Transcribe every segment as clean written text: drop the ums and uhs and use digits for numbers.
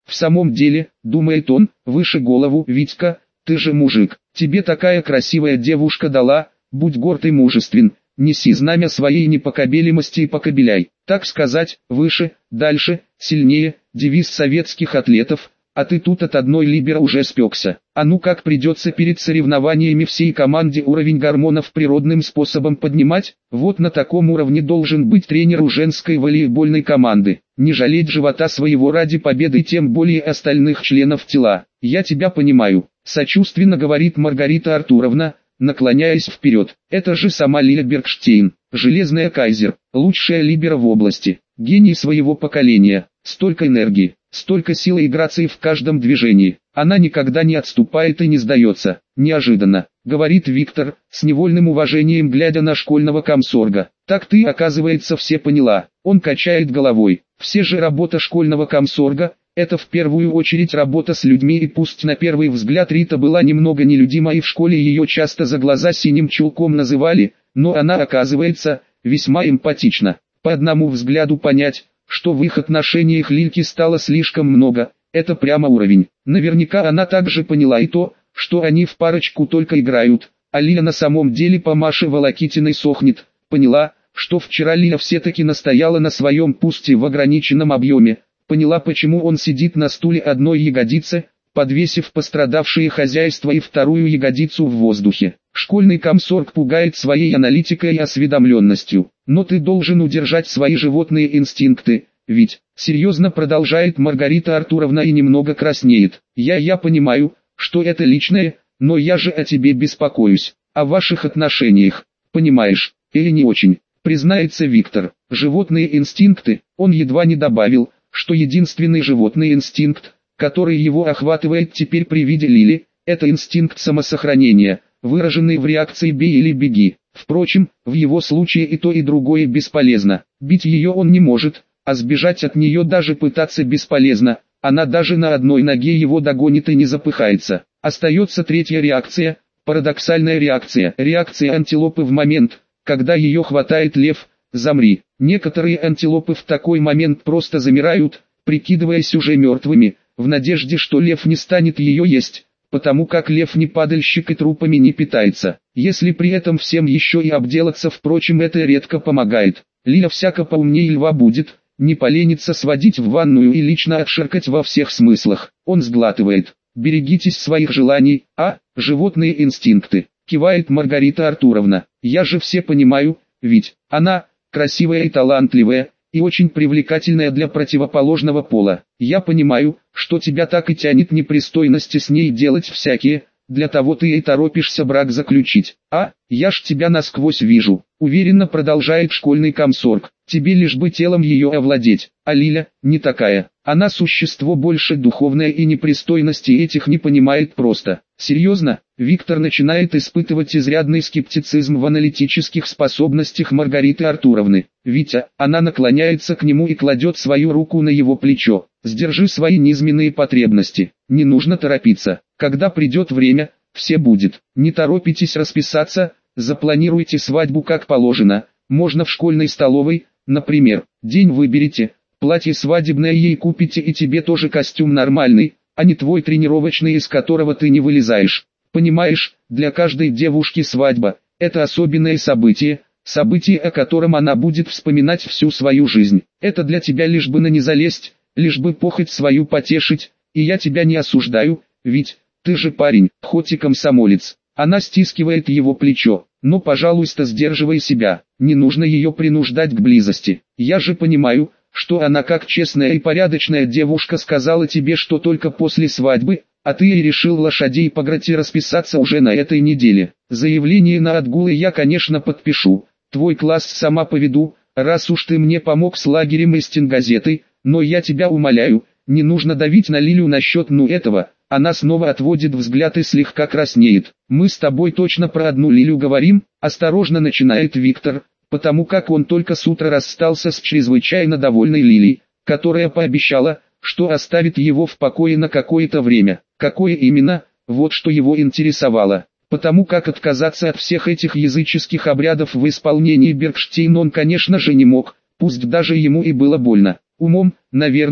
В самом деле, думает он, выше голову, Витька, ты же мужик, тебе такая красивая девушка дала, будь горд и мужествен, неси знамя своей непоколебимости и покобеляй, так сказать, выше, дальше, сильнее, девиз советских атлетов, а ты тут от одной либера уже спекся. А ну как придется перед соревнованиями всей команде уровень гормонов природным способом поднимать, вот на таком уровне должен быть тренер у женской волейбольной команды. Не жалеть живота своего ради победы, тем более остальных членов тела. Я тебя понимаю, сочувственно говорит Маргарита Артуровна, наклоняясь вперед. Это же сама Лиля Бергштейн, железная кайзер, лучшая либера в области, гений своего поколения, столько энергии. Столько силы и грации в каждом движении. Она никогда не отступает и не сдается. Неожиданно, говорит Виктор, с невольным уважением глядя на школьного комсорга. Так ты, оказывается, все поняла. Он качает головой. Все же работа школьного комсорга – это в первую очередь работа с людьми, и пусть на первый взгляд Рита была немного нелюдима и в школе ее часто за глаза синим чулком называли, но она, оказывается, весьма эмпатична. По одному взгляду понять, что в их отношениях Лильки стало слишком много, это прямо уровень. Наверняка она также поняла и то, что они в парочку только играют, а Лиля на самом деле по Маше Волокитиной сохнет. Поняла, что вчера Лиля все-таки настояла на своем, пусть и в ограниченном объеме. Поняла, почему он сидит на стуле одной ягодицы, подвесив пострадавшее хозяйство и вторую ягодицу в воздухе. Школьный комсорг пугает своей аналитикой и осведомленностью. Но ты должен удержать свои животные инстинкты, ведь, серьезно продолжает Маргарита Артуровна и немного краснеет. Я понимаю, что это личное, но я же о тебе беспокоюсь, о ваших отношениях, понимаешь, или не очень, признается Виктор. Животные инстинкты, он едва не добавил, что единственный животный инстинкт, который его охватывает теперь при виде Лили, это инстинкт самосохранения, выраженный в реакции «бей или беги». Впрочем, в его случае и то и другое бесполезно. Бить ее он не может, а сбежать от нее даже пытаться бесполезно. Она даже на одной ноге его догонит и не запыхается. Остается третья реакция, парадоксальная реакция. Реакция антилопы в момент, когда ее хватает лев. Замри. Некоторые антилопы в такой момент просто замирают, прикидываясь уже мертвыми, в надежде, что лев не станет ее есть, потому как лев не падальщик и трупами не питается. Если при этом всем еще и обделаться, впрочем, это редко помогает. Лиля всяко поумнее льва будет, не поленится сводить в ванную и лично отшеркать во всех смыслах. Он сглатывает. Берегитесь своих желаний, животные инстинкты, кивает Маргарита Артуровна. Я же все понимаю, ведь она красивая и талантливая, и очень привлекательная для противоположного пола. Я понимаю, что тебя так и тянет непристойности с ней делать всякие, для того ты и торопишься брак заключить. Я ж тебя насквозь вижу, уверенно продолжает школьный комсорг. Тебе лишь бы телом ее овладеть, а Лиля не такая. Она существо больше духовное и непристойности этих не понимает просто. Серьезно, Виктор начинает испытывать изрядный скептицизм в аналитических способностях Маргариты Артуровны. Витя, она наклоняется к нему и кладет свою руку на его плечо. Сдержи свои низменные потребности, не нужно торопиться. Когда придет время, все будет. Не торопитесь расписаться, запланируйте свадьбу как положено. Можно в школьной столовой, например. День выберите, платье свадебное ей купите и тебе тоже костюм нормальный, а не твой тренировочный, из которого ты не вылезаешь. Понимаешь, для каждой девушки свадьба – это особенное событие, событие, о котором она будет вспоминать всю свою жизнь. Это для тебя лишь бы на не залезть, лишь бы похоть свою потешить, и я тебя не осуждаю, ведь ты же парень, хоть и комсомолец. Она стискивает его плечо. Но, пожалуйста, сдерживай себя, не нужно ее принуждать к близости. Я же понимаю, что она как честная и порядочная девушка сказала тебе, что только после свадьбы, а ты и решил лошадей погнать и расписаться уже на этой неделе. Заявление на отгулы я, конечно, подпишу, твой класс сама поведу, раз уж ты мне помог с лагерем и стенгазетой, но я тебя умоляю, не нужно давить на Лилю насчет этого. Она снова отводит взгляд и слегка краснеет. Мы с тобой точно про одну Лилю говорим, осторожно начинает Виктор, потому как он только с утра расстался с чрезвычайно довольной Лилей, которая пообещала, что оставит его в покое на какое-то время. Какое именно, вот что его интересовало. Потому как отказаться от всех этих языческих обрядов в исполнении Бергштейн он, конечно же, не мог, пусть даже ему и было больно. Умом, наверное,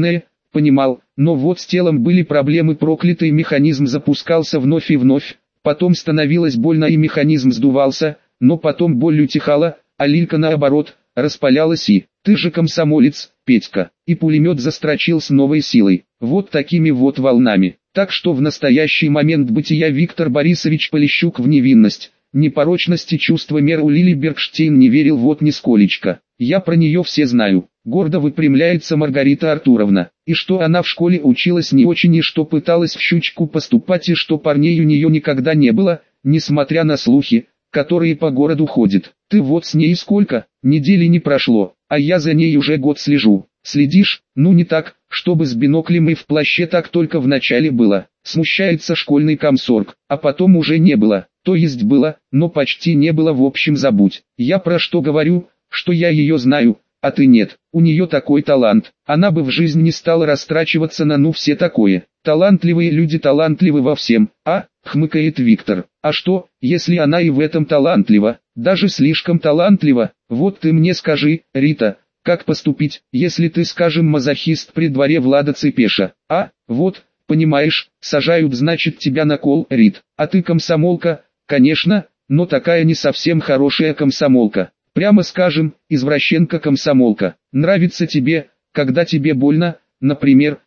понимал, но вот с телом были проблемы, проклятый механизм запускался вновь и вновь, потом становилось больно и механизм сдувался, но потом боль утихала, а Лилька наоборот, распалялась и «ты же комсомолец, Петька», и пулемет застрочил с новой силой, вот такими вот волнами. Так что в настоящий момент бытия Виктор Борисович Полищук в невинность, непорочности чувства меру Лили Бергштейн не верил вот нисколечко. Я про нее все знаю. Гордо выпрямляется Маргарита Артуровна. И что она в школе училась не очень, и что пыталась в щучку поступать, и что парней у нее никогда не было, несмотря на слухи, которые по городу ходят. Ты вот с ней сколько? Недели не прошло, а я за ней уже год слежу. Следишь? Ну не так, чтобы с биноклем и в плаще, так только в начале было. Смущается школьный комсорг, а потом уже не было. То есть было, но почти не было, в общем забудь. Я про что говорю, что я ее знаю, а ты нет. У нее такой талант, она бы в жизнь не стала растрачиваться на все такое. Талантливые люди талантливы во всем, хмыкает Виктор. А что, если она и в этом талантлива, даже слишком талантлива? Вот ты мне скажи, Рита, как поступить, если ты, скажем, мазохист при дворе Влада Цепеша? Вот, понимаешь, сажают, значит, тебя на кол, Рит. А ты комсомолка, конечно, но такая не совсем хорошая комсомолка. Прямо скажем, извращенка-комсомолка. Нравится тебе, когда тебе больно, например,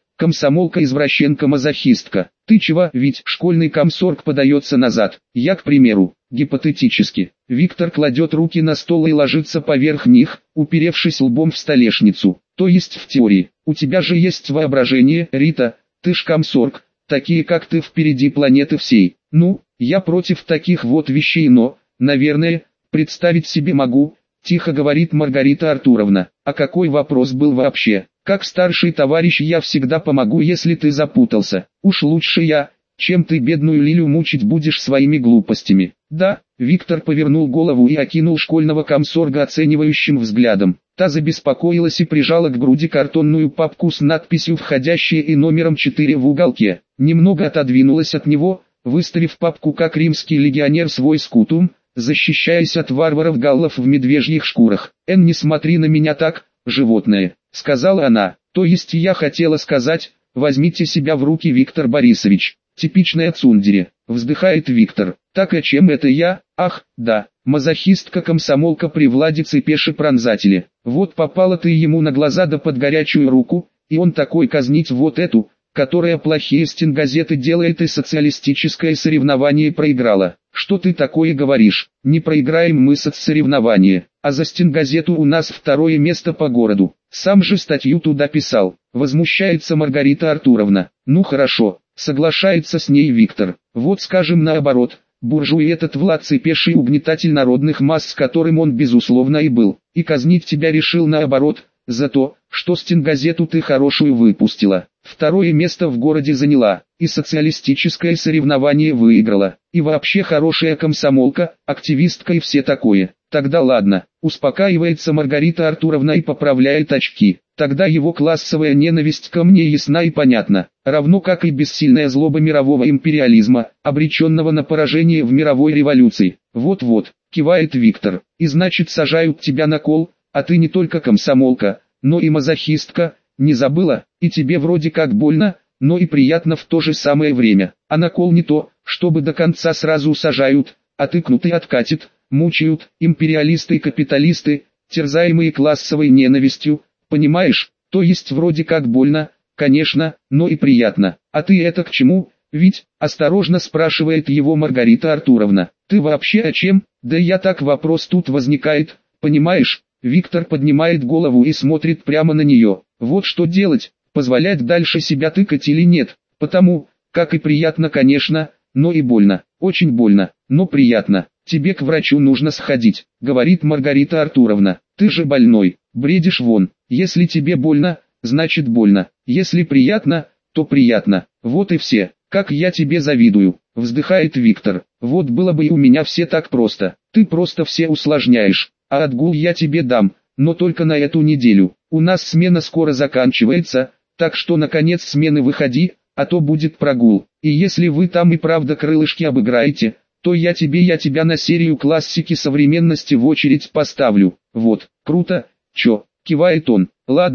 комсомолка-извращенка-мазохистка. Ты чего, ведь школьный комсорг подается назад. Я, к примеру, гипотетически. Виктор кладет руки на стол и ложится поверх них, уперевшись лбом в столешницу. То есть в теории. У тебя же есть воображение, Рита, ты ж комсорг, такие как ты впереди планеты всей. Ну, я против таких вот вещей, но, наверное, представить себе могу, тихо говорит Маргарита Артуровна. А какой вопрос был вообще? Как старший товарищ я всегда помогу, если ты запутался. Уж лучше я, чем ты бедную Лилю мучить будешь своими глупостями. Да, Виктор повернул голову и окинул школьного комсорга оценивающим взглядом. Та забеспокоилась и прижала к груди картонную папку с надписью «Входящие» и номером 4 в уголке. Немного отодвинулась от него, выставив папку как римский легионер свой скутум, защищаясь от варваров-галлов в медвежьих шкурах. Не смотри на меня так, животное», — сказала она. «То есть я хотела сказать, возьмите себя в руки, Виктор Борисович». «Типичная цундере», — вздыхает Виктор. «Так а чем это я? Ах, да, мазохистка-комсомолка при Владе Цепеше-пронзателе. Вот попала ты ему на глаза да под горячую руку, и он такой казнить вот эту, которая плохие стенгазеты делает и социалистическое соревнование проиграла. Что ты такое говоришь? Не проиграем мы соцсоревнование, а за стенгазету у нас 2-е место по городу. Сам же статью туда писал». Возмущается Маргарита Артуровна. «Ну хорошо», соглашается с ней Виктор. «Вот скажем наоборот, буржуй этот Влад Цепеший угнетатель народных масс, с которым он безусловно и был, и казнить тебя решил наоборот, за то, что стенгазету ты хорошую выпустила, 2-е место в городе заняла, и социалистическое соревнование выиграла, и вообще хорошая комсомолка, активистка и все такое. Тогда ладно», успокаивается Маргарита Артуровна и поправляет очки. «Тогда его классовая ненависть ко мне ясна и понятна, равно как и бессильная злоба мирового империализма, обреченного на поражение в мировой революции». «Вот-вот», кивает Виктор, «и значит сажают тебя на кол, а ты не только комсомолка, но и мазохистка, не забыла, и тебе вроде как больно, но и приятно в то же самое время. А на кол не то, чтобы до конца сразу сажают, а тыкнут и откатит, мучают, империалисты и капиталисты, терзаемые классовой ненавистью, понимаешь, то есть вроде как больно, конечно, но и приятно. А ты это к чему, ведь?» осторожно спрашивает его Маргарита Артуровна. «Ты вообще о чем?» «Да я так, вопрос тут возникает, понимаешь?» Виктор поднимает голову и смотрит прямо на нее. Вот что делать, позволять дальше себя тыкать или нет, потому, как и приятно, конечно, но и больно, очень больно, но приятно. «Тебе к врачу нужно сходить», — говорит Маргарита Артуровна. «Ты же больной, бредишь вон. Если тебе больно, значит больно. Если приятно, то приятно. Вот и все. Как я тебе завидую», — вздыхает Виктор. «Вот было бы и у меня все так просто. Ты просто все усложняешь. А отгул я тебе дам, но только на эту неделю. У нас смена скоро заканчивается, так что на конец смены выходи, а то будет прогул. И если вы там и правда крылышки обыграете, то я тебя на серию классики современности в очередь поставлю». «Вот, круто, чё?» — кивает он. «Ладно,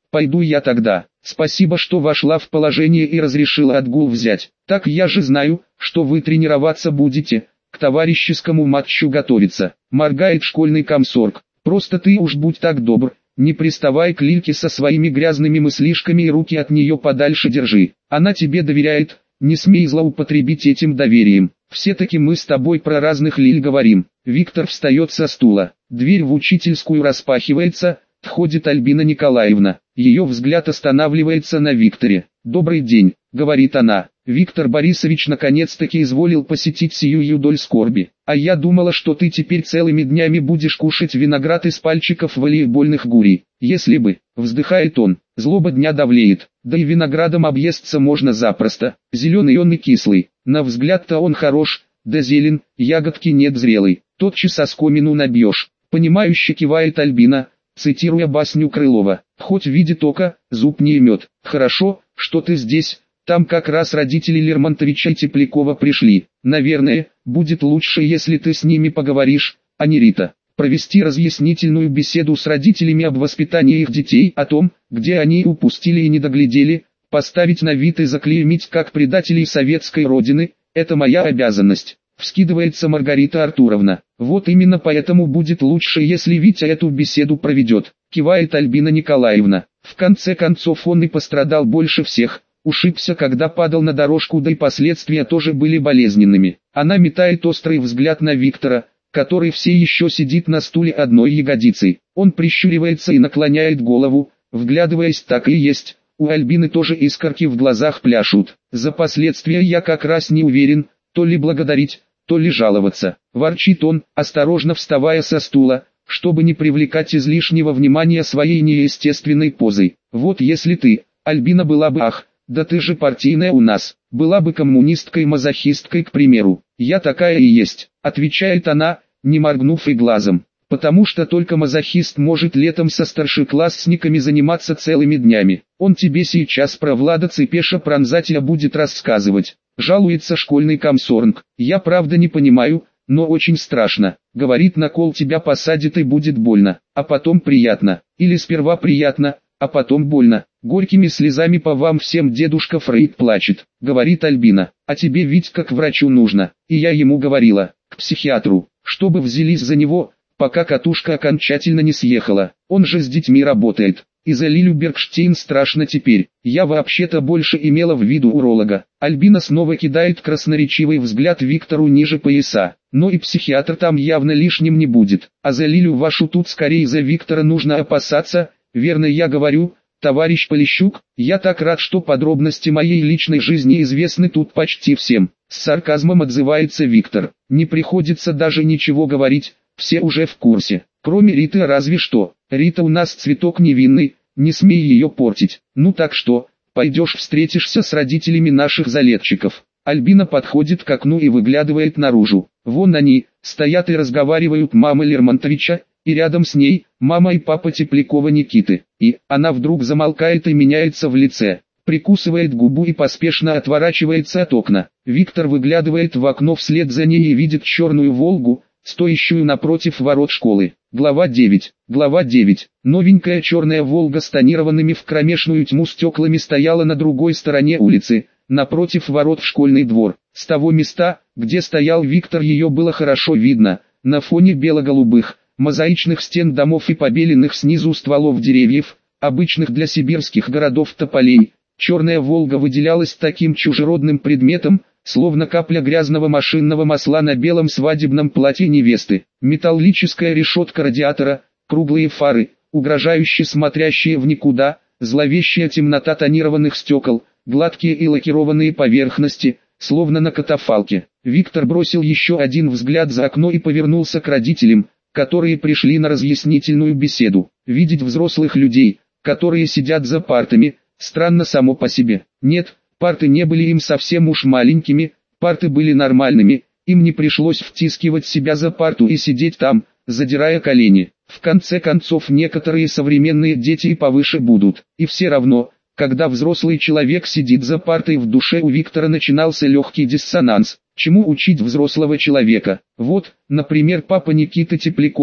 Пойду я тогда. Спасибо, что вошла в положение и разрешила отгул взять. Так я же знаю, что вы тренироваться будете, к товарищескому матчу готовиться. Моргает школьный комсорг. Просто ты уж будь так добр, не приставай к Лильке со своими грязными мыслишками и руки от нее подальше держи. Она тебе доверяет, не смей злоупотребить этим доверием. Все-таки мы с тобой про разных Лиль говорим. Виктор встает со стула. Дверь в учительскую распахивается, входит Альбина Николаевна. Ее взгляд останавливается на Викторе. «Добрый день», — говорит она. «Виктор Борисович наконец-таки изволил посетить сию юдоль скорби. А я думала, что ты теперь целыми днями будешь кушать виноград из пальчиков волейбольных гурий. Если бы», — вздыхает он, — «злоба дня давлеет, да и виноградом объесться можно запросто. Зеленый он и кислый, на взгляд-то он хорош, да зелен, ягодки нет зрелой, тотчас оскомину набьешь». Понимающе кивает Альбина, цитируя басню Крылова. «Хоть видит око, зуб не имет. Хорошо, что ты здесь, там как раз родители Лермонтовича и Теплякова пришли. Наверное, будет лучше, если ты с ними поговоришь, а не Рита. Провести разъяснительную беседу с родителями об воспитании их детей, о том, где они упустили и не доглядели, поставить на вид и заклеймить как предателей советской родины, это моя обязанность». Вскидывается Маргарита Артуровна. «Вот именно поэтому будет лучше, если Витя эту беседу проведет», кивает Альбина Николаевна. «В конце концов он и пострадал больше всех, ушибся, когда падал на дорожку, да и последствия тоже были болезненными». Она метает острый взгляд на Виктора, который все еще сидит на стуле одной ягодицей. Он прищуривается и наклоняет голову, вглядываясь. Так и есть, у Альбины тоже искорки в глазах пляшут. «За последствия я как раз не уверен, то ли благодарить, то ли жаловаться», ворчит он, осторожно вставая со стула, чтобы не привлекать излишнего внимания своей неестественной позой. «Вот если ты, Альбина, была бы, ах, да ты же партийная у нас, была бы коммунисткой-мазохисткой, к примеру». «Я такая и есть», отвечает она, не моргнув и глазом. «Потому что только мазохист может летом со старшеклассниками заниматься целыми днями. Он тебе сейчас про Влада Цепеша Пронзателя будет рассказывать». Жалуется школьный комсорг. «Я правда не понимаю, но очень страшно. Говорит, на кол тебя посадят и будет больно, а потом приятно. Или сперва приятно, а потом больно. Горькими слезами по вам всем дедушка Фрейд плачет», говорит Альбина. «А тебе ведь как врачу нужно». И я ему говорила, к психиатру, чтобы взялись за него, пока катушка окончательно не съехала. Он же с детьми работает. И за Лилю Бергштейн страшно теперь. Я вообще-то больше имела в виду уролога». Альбина снова кидает красноречивый взгляд Виктору ниже пояса. «Но и психиатр там явно лишним не будет. А за Лилю вашу тут скорее за Виктора нужно опасаться, верно я говорю, товарищ Полищук? Я так рад, что подробности моей личной жизни известны тут почти всем». С сарказмом отзывается Виктор. «Не приходится даже ничего говорить, все уже в курсе. Кроме Риты, разве что. Рита у нас цветок невинный, не смей ее портить. Ну так что, пойдешь встретишься с родителями наших залетчиков». Альбина подходит к окну и выглядывает наружу. Вон они, стоят и разговаривают, мама Лермонтовича, и рядом с ней, мама и папа Теплякова Никиты. И, она вдруг замолкает и меняется в лице, прикусывает губу и поспешно отворачивается от окна. Виктор выглядывает в окно вслед за ней и видит черную «Волгу», стоящую напротив ворот школы. Глава 9. Глава 9. Новенькая черная «Волга» с тонированными в кромешную тьму стеклами стояла на другой стороне улицы, напротив ворот в школьный двор. С того места, где стоял Виктор, ее было хорошо видно, на фоне бело-голубых, мозаичных стен домов и побеленных снизу стволов деревьев, обычных для сибирских городов тополей. Черная «Волга» выделялась таким чужеродным предметом, словно капля грязного машинного масла на белом свадебном платье невесты. Металлическая решетка радиатора, круглые фары, угрожающе смотрящие в никуда, зловещая темнота тонированных стекол, гладкие и лакированные поверхности, словно на катафалке. Виктор бросил еще один взгляд за окно и повернулся к родителям, которые пришли на разъяснительную беседу. Видеть взрослых людей, которые сидят за партами, странно само по себе. Нет, парты не были им совсем уж маленькими, парты были нормальными, им не пришлось втискивать себя за парту и сидеть там, задирая колени. В конце концов, некоторые современные дети и повыше будут. И все равно, когда взрослый человек сидит за партой, в душе у Виктора начинался легкий диссонанс. Чему учить взрослого человека? Вот, например, папа Никиты Теплякова,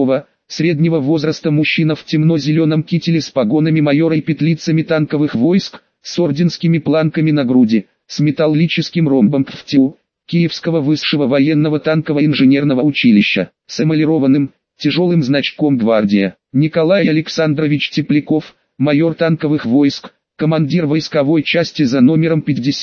среднего возраста мужчина в темно-зеленом кителе с погонами майора и петлицами танковых войск, с орденскими планками на груди, с металлическим ромбом ПФТУ, Киевского высшего военного танково-инженерного училища, с эмалированным, тяжелым значком «Гвардия». Николай Александрович Тепляков, майор танковых войск, командир войсковой части за номером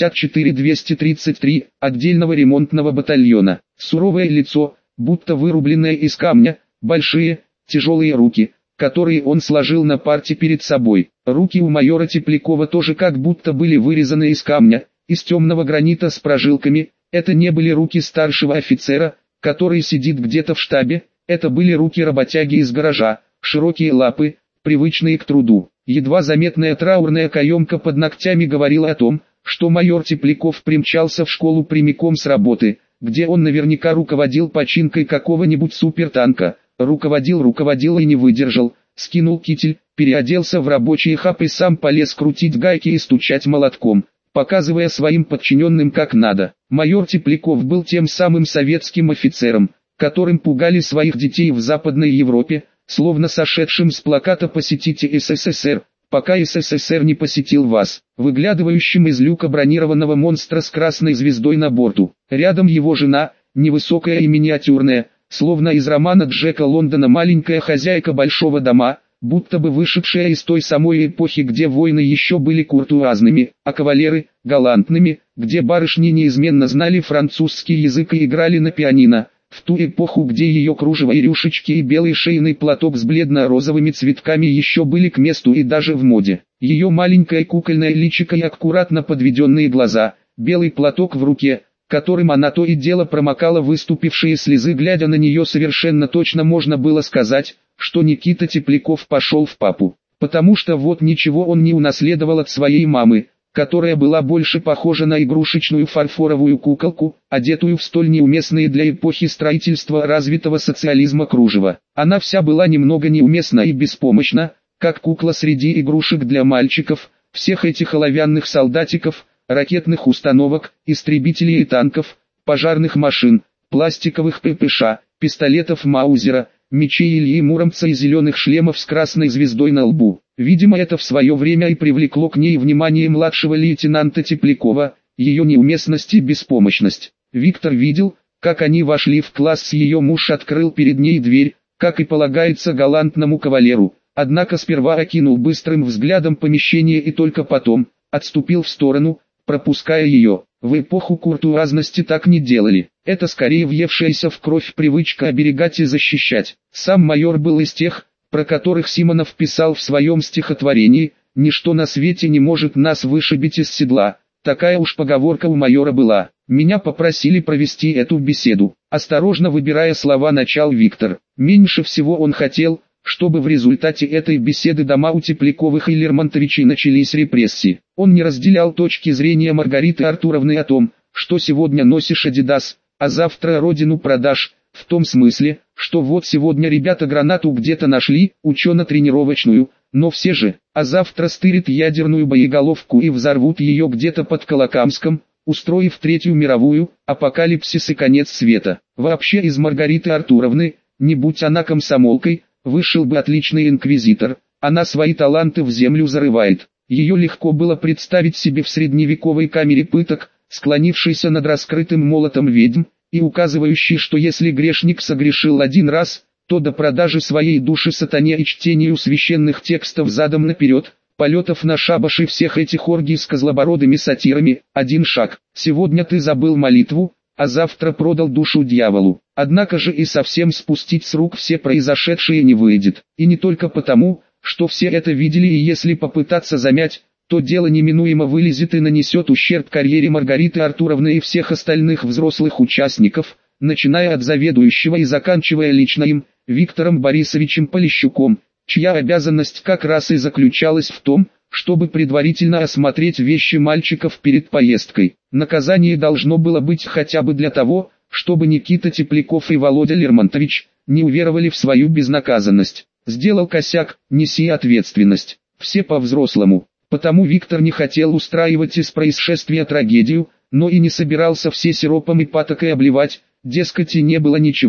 54233, отдельного ремонтного батальона. Суровое лицо, будто вырубленное из камня, большие, тяжелые руки, которые он сложил на парте перед собой. Руки у майора Теплякова тоже как будто были вырезаны из камня, из темного гранита с прожилками. Это не были руки старшего офицера, который сидит где-то в штабе, это были руки работяги из гаража, широкие лапы, привычные к труду. Едва заметная траурная каемка под ногтями говорила о том, что майор Тепляков примчался в школу прямиком с работы, где он наверняка руководил починкой какого-нибудь супертанка. Руководил и не выдержал, скинул китель, переоделся в рабочий хап и сам полез крутить гайки и стучать молотком, показывая своим подчиненным как надо. Майор Тепляков был тем самым советским офицером, которым пугали своих детей в Западной Европе, словно сошедшим с плаката «Посетите СССР», пока СССР не посетил вас, выглядывающим из люка бронированного монстра с красной звездой на борту. Рядом его жена, невысокая и миниатюрная, словно из романа Джека Лондона маленькая хозяйка большого дома, будто бы вышедшая из той самой эпохи, где войны еще были куртуазными, а кавалеры – галантными, где барышни неизменно знали французский язык и играли на пианино, в ту эпоху, где ее кружево и рюшечки и белый шейный платок с бледно-розовыми цветками еще были к месту и даже в моде. Ее маленькое кукольное личико и аккуратно подведенные глаза, белый платок в руке – которым она то и дело промокала выступившие слезы, глядя на нее совершенно точно можно было сказать, что Никита Тепляков пошел в папу, потому что вот ничего он не унаследовал от своей мамы, которая была больше похожа на игрушечную фарфоровую куколку, одетую в столь неуместные для эпохи строительства развитого социализма кружева. Она вся была немного неуместна и беспомощна, как кукла среди игрушек для мальчиков, всех этих оловянных солдатиков, ракетных установок, истребителей и танков, пожарных машин, пластиковых ППШ, пистолетов Маузера, мечей Ильи Муромца и зеленых шлемов с красной звездой на лбу. Видимо, это в свое время и привлекло к ней внимание младшего лейтенанта Теплякова, ее неуместность и беспомощность. Виктор видел, как они вошли в класс, ее муж открыл перед ней дверь, как и полагается галантному кавалеру, однако сперва окинул быстрым взглядом помещение и только потом отступил в сторону, пропуская ее. В эпоху куртуазности так не делали. Это скорее въевшаяся в кровь привычка оберегать и защищать. Сам майор был из тех, про которых Симонов писал в своем стихотворении: «Ничто на свете не может нас вышибить из седла». Такая уж поговорка у майора была. Меня попросили провести эту беседу. Осторожно выбирая слова, начал Виктор. Меньше всего он хотел, чтобы в результате этой беседы дома у Тепляковых и Лермонтовичей начались репрессии. Он не разделял точки зрения Маргариты Артуровны о том, что сегодня носишь Адидас, а завтра родину продашь, в том смысле, что вот сегодня ребята гранату где-то нашли, учено-тренировочную, но все же, а завтра стырят ядерную боеголовку и взорвут ее где-то под Колокамском, устроив Третью мировую, апокалипсис и конец света. Вообще из Маргариты Артуровны, не будь она комсомолкой, вышел бы отличный инквизитор. Она свои таланты в землю зарывает. Ее легко было представить себе в средневековой камере пыток, склонившейся над раскрытым молотом ведьм, и указывающей, что если грешник согрешил один раз, то до продажи своей души сатане и чтению священных текстов задом наперед, полетов на шабаши всех этих оргий с козлобородыми сатирами, один шаг. Сегодня ты забыл молитву, а завтра продал душу дьяволу. Однако же и совсем спустить с рук все произошедшее не выйдет. И не только потому, что все это видели, и если попытаться замять, то дело неминуемо вылезет и нанесет ущерб карьере Маргариты Артуровны и всех остальных взрослых участников, начиная от заведующего и заканчивая лично им, Виктором Борисовичем Полищуком, чья обязанность как раз и заключалась в том, чтобы предварительно осмотреть вещи мальчиков перед поездкой. Наказание должно было быть хотя бы для того, чтобы Никита Тепляков и Володя Лермонтович не уверовали в свою безнаказанность. Сделал косяк, неси ответственность. Все по-взрослому. Потому Виктор не хотел устраивать из происшествия трагедию, но и не собирался все сиропом и патокой обливать, дескать, и не было ничего.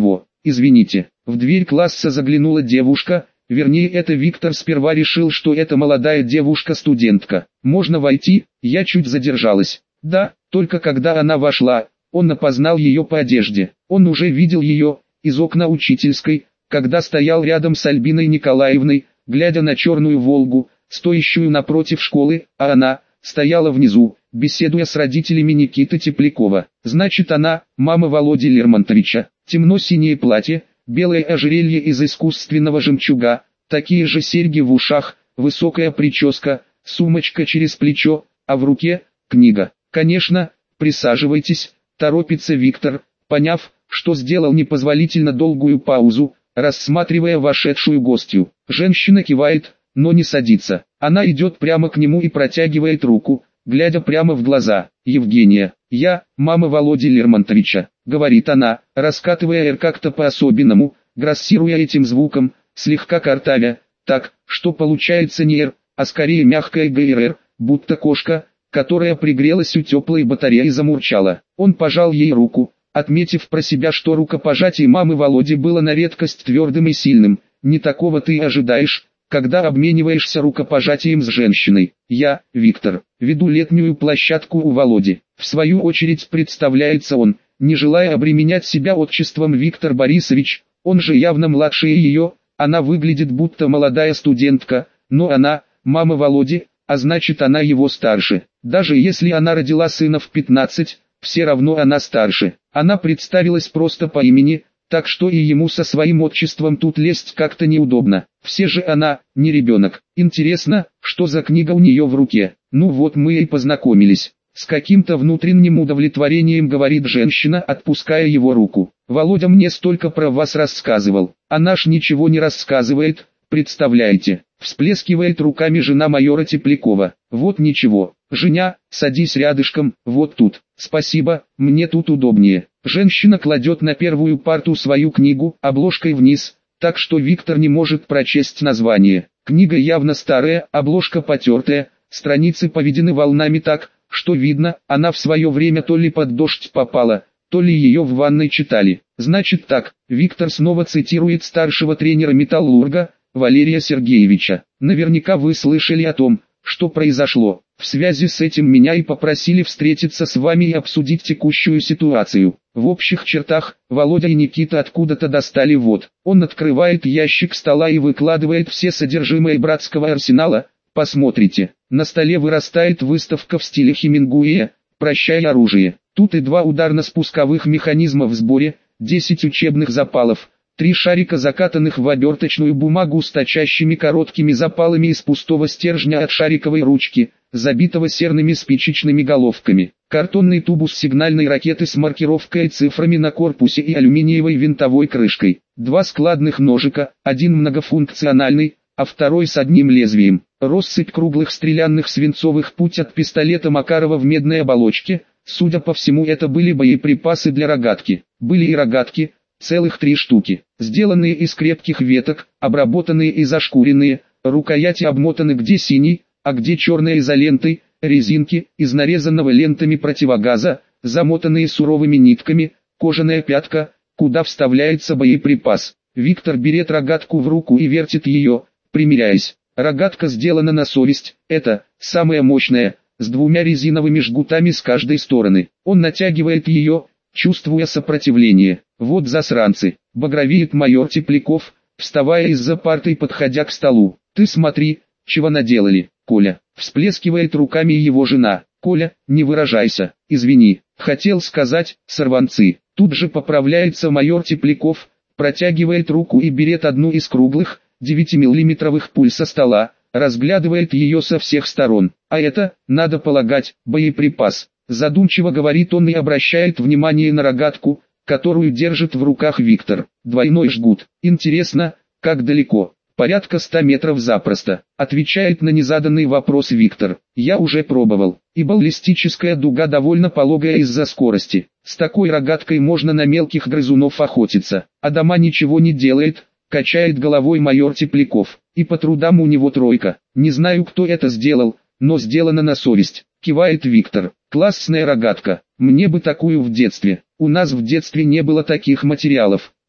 извините. В дверь класса заглянула девушка, вернее это Виктор сперва решил, что это молодая девушка-студентка. «Можно войти?» Я чуть задержалась. Да, только когда она вошла, он опознал ее по одежде. Он уже видел ее из окна учительской, когда стоял рядом с Альбиной Николаевной, глядя на черную «Волгу», стоящую напротив школы, а она стояла внизу, беседуя с родителями Никиты Теплякова. Значит, она мама Володи Лермонтовича. Темно-синее платье, белое ожерелье из искусственного жемчуга, такие же серьги в ушах, высокая прическа, сумочка через плечо, а в руке книга. «Конечно, присаживайтесь», — торопится Виктор, поняв, что сделал непозволительно долгую паузу, рассматривая вошедшую гостью. Женщина кивает, но не садится. Она идет прямо к нему и протягивает руку, глядя прямо в глаза. «Евгения, я, мама Володи Лермонтовича», — говорит она, раскатывая «р» как-то по-особенному, грассируя этим звуком, слегка картавя, так, что получается не «р», а скорее мягкое «грр», будто кошка, которая пригрелась у теплой батареи и замурчала. Он пожал ей руку, отметив про себя, что рукопожатие мамы Володи было на редкость твердым и сильным. Не такого ты и ожидаешь, когда обмениваешься рукопожатием с женщиной. Я, Виктор, веду летнюю площадку у Володи. В свою очередь представляется он, не желая обременять себя отчеством Виктор Борисович, он же явно младше ее, она выглядит будто молодая студентка, но она, мама Володи, а значит она его старше. Даже если она родила сына в 15, все равно она старше. Она представилась просто по имени, так что и ему со своим отчеством тут лезть как-то неудобно. Все же она, не ребенок. Интересно, что за книга у нее в руке. Ну вот мы и познакомились. С каким-то внутренним удовлетворением говорит женщина, отпуская его руку. Володя мне столько про вас рассказывал. А наш ничего не рассказывает, представляете. Всплескивает руками жена майора Теплякова. Вот ничего. Женя, садись рядышком, вот тут. Спасибо, мне тут удобнее. Женщина кладет на первую парту свою книгу, обложкой вниз, так что Виктор не может прочесть название. Книга явно старая, обложка потертая, страницы поведены волнами так, что видно, она в свое время то ли под дождь попала, то ли ее в ванной читали. Значит так, Виктор снова цитирует старшего тренера Металлурга, Валерия Сергеевича. Наверняка вы слышали о том, что произошло. В связи с этим меня и попросили встретиться с вами и обсудить текущую ситуацию. В общих чертах, Володя и Никита откуда-то достали вот. Он открывает ящик стола и выкладывает все содержимое братского арсенала. Посмотрите, на столе вырастает выставка в стиле Хемингуэя «Прощай оружие». Тут и 2 ударно-спусковых механизма в сборе, 10 учебных запалов, 3 шарика, закатанных в оберточную бумагу с точащими короткими запалами из пустого стержня от шариковой ручки, забитого серными спичечными головками, картонный тубус сигнальной ракеты с маркировкой и цифрами на корпусе и алюминиевой винтовой крышкой, 2 складных ножика, один многофункциональный, а второй с одним лезвием, россыпь круглых стрелянных свинцовых пуль от пистолета Макарова в медной оболочке. Судя по всему, это были боеприпасы для рогатки. Были и рогатки, целых 3 штуки, сделанные из крепких веток, обработанные и зашкуренные, рукояти обмотаны где синей, а где черной изолентой, резинки из нарезанного лентами противогаза, замотанные суровыми нитками, кожаная пятка, куда вставляется боеприпас. Виктор берет рогатку в руку и вертит ее, примеряясь. Рогатка сделана на совесть, это самая мощная, с 2 резиновыми жгутами с каждой стороны. Он натягивает ее, чувствуя сопротивление. Вот засранцы, багровеет майор Тепляков, вставая из-за парты и подходя к столу. Ты смотри, чего наделали, Коля, всплескивает руками его жена. Коля, не выражайся, извини, хотел сказать, сорванцы. Тут же поправляется майор Тепляков, протягивает руку и берет одну из круглых, 9-миллиметровых пуль со стола, разглядывает ее со всех сторон. А это, надо полагать, боеприпас. Задумчиво говорит он и обращает внимание на рогатку, которую держит в руках Виктор. Двойной жгут. Интересно, как далеко? Порядка 100 метров запросто. Отвечает на незаданный вопрос Виктор. Я уже пробовал. И баллистическая дуга довольно пологая из-за скорости. С такой рогаткой можно на мелких грызунов охотиться. А дома ничего не делает, качает головой майор Тепляков. И по трудам у него 3. Не знаю, кто это сделал, но сделано на совесть. Кивает Виктор. Классная рогатка. Мне бы такую в детстве. У нас в детстве не было таких материалов.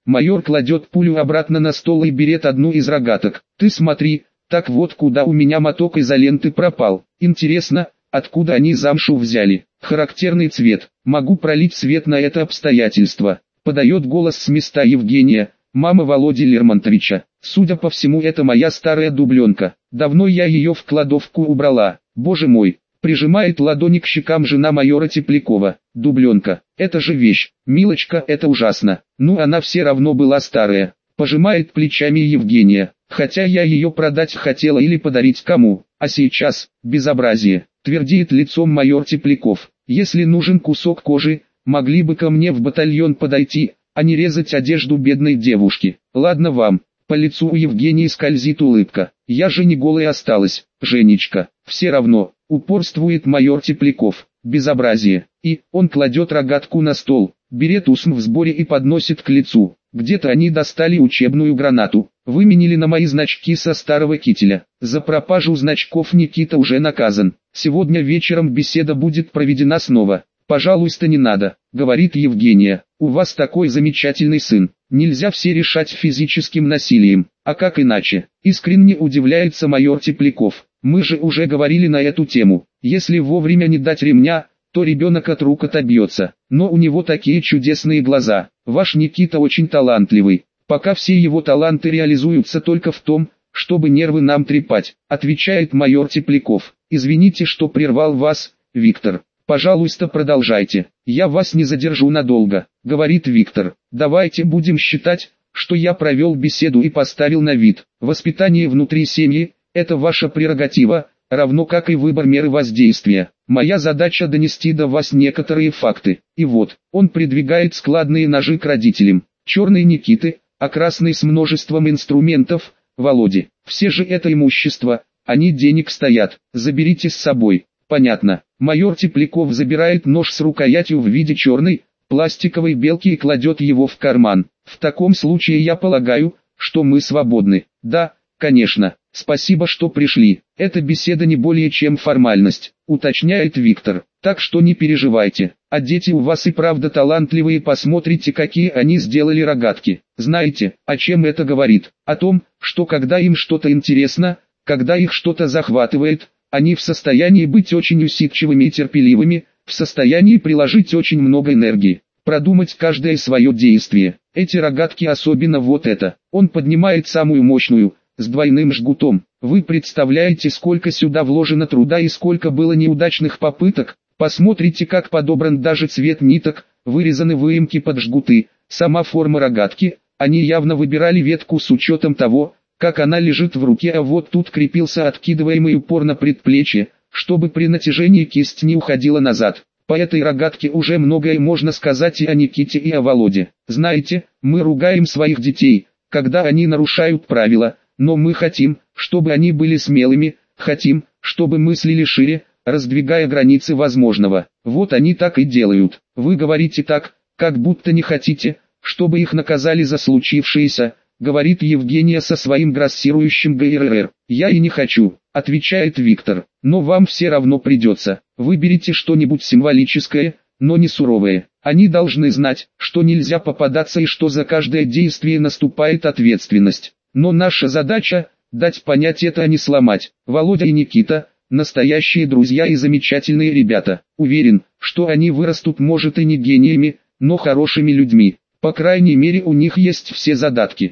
Майор кладет пулю обратно на стол и берет одну из рогаток. Ты смотри, так вот куда у меня моток изоленты пропал. Интересно, откуда они замшу взяли? Характерный цвет. Могу пролить свет на это обстоятельство. Подает голос с места Евгения, мама Володи Лермонтовича. Судя по всему, это моя старая дубленка. Давно я ее в кладовку убрала. Боже мой. Прижимает ладони к щекам жена майора Теплякова. Дубленка. Это же вещь. Милочка, это ужасно. Ну она все равно была старая. Пожимает плечами Евгения. Хотя я ее продать хотела или подарить кому. А сейчас, безобразие. Твердит лицом майор Тепляков. Если нужен кусок кожи, могли бы ко мне в батальон подойти, а не резать одежду бедной девушки. Ладно вам. По лицу у Евгении скользит улыбка. Я же не голая осталась, Женечка. Все равно, упорствует майор Тепляков. Безобразие. И, он кладет рогатку на стол, берет УСМ в сборе и подносит к лицу. Где-то они достали учебную гранату. Выменили на мои значки со старого кителя. За пропажу значков Никита уже наказан. Сегодня вечером беседа будет проведена снова. «Пожалуйста, не надо», — говорит Евгения. «У вас такой замечательный сын. Нельзя все решать физическим насилием. А как иначе?» Искренне удивляется майор Тепляков. «Мы же уже говорили на эту тему. Если вовремя не дать ремня, то ребенок от рук отобьется. Но у него такие чудесные глаза. Ваш Никита очень талантливый. Пока все его таланты реализуются только в том, чтобы нервы нам трепать», — отвечает майор Тепляков. «Извините, что прервал вас, Виктор. Пожалуйста, продолжайте. Я вас не задержу надолго», — говорит Виктор. «Давайте будем считать, что я провел беседу и поставил на вид. Воспитание внутри семьи – это ваша прерогатива, равно как и выбор меры воздействия. Моя задача донести до вас некоторые факты. И вот, он придвигает складные ножи к родителям. Черный Никиты, а красный с множеством инструментов, Володи. Все же это имущество, они денег стоят. Заберите с собой». «Понятно». Майор Тепляков забирает нож с рукоятью в виде черной, пластиковой белки и кладет его в карман. «В таком случае я полагаю, что мы свободны». «Да, конечно. Спасибо, что пришли. Эта беседа не более чем формальность», — уточняет Виктор. «Так что не переживайте. А дети у вас и правда талантливые, посмотрите, какие они сделали рогатки. Знаете, о чем это говорит? О том, что когда им что-то интересно, когда их что-то захватывает, они в состоянии быть очень усидчивыми и терпеливыми, в состоянии приложить очень много энергии, продумать каждое свое действие. Эти рогатки, особенно вот это, он поднимает самую мощную, с двойным жгутом. Вы представляете, сколько сюда вложено труда и сколько было неудачных попыток? Посмотрите, как подобран даже цвет ниток, вырезаны выемки под жгуты, сама форма рогатки. Они явно выбирали ветку с учетом того, как она лежит в руке, а вот тут крепился откидываемый упор на предплечье, чтобы при натяжении кисть не уходила назад. По этой рогатке уже многое можно сказать и о Никите, и о Володе. Знаете, мы ругаем своих детей, когда они нарушают правила, но мы хотим, чтобы они были смелыми, хотим, чтобы мыслили шире, раздвигая границы возможного. Вот они так и делают. Вы говорите так, как будто не хотите, чтобы их наказали за случившееся, говорит Евгения со своим грассирующим ГРР. «Я и не хочу», отвечает Виктор, «но вам все равно придется. Выберите что-нибудь символическое, но не суровое. Они должны знать, что нельзя попадаться и что за каждое действие наступает ответственность. Но наша задача – дать понять это, а не сломать. Володя и Никита – настоящие друзья и замечательные ребята. Уверен, что они вырастут, может, и не гениями, но хорошими людьми. По крайней мере, у них есть все задатки».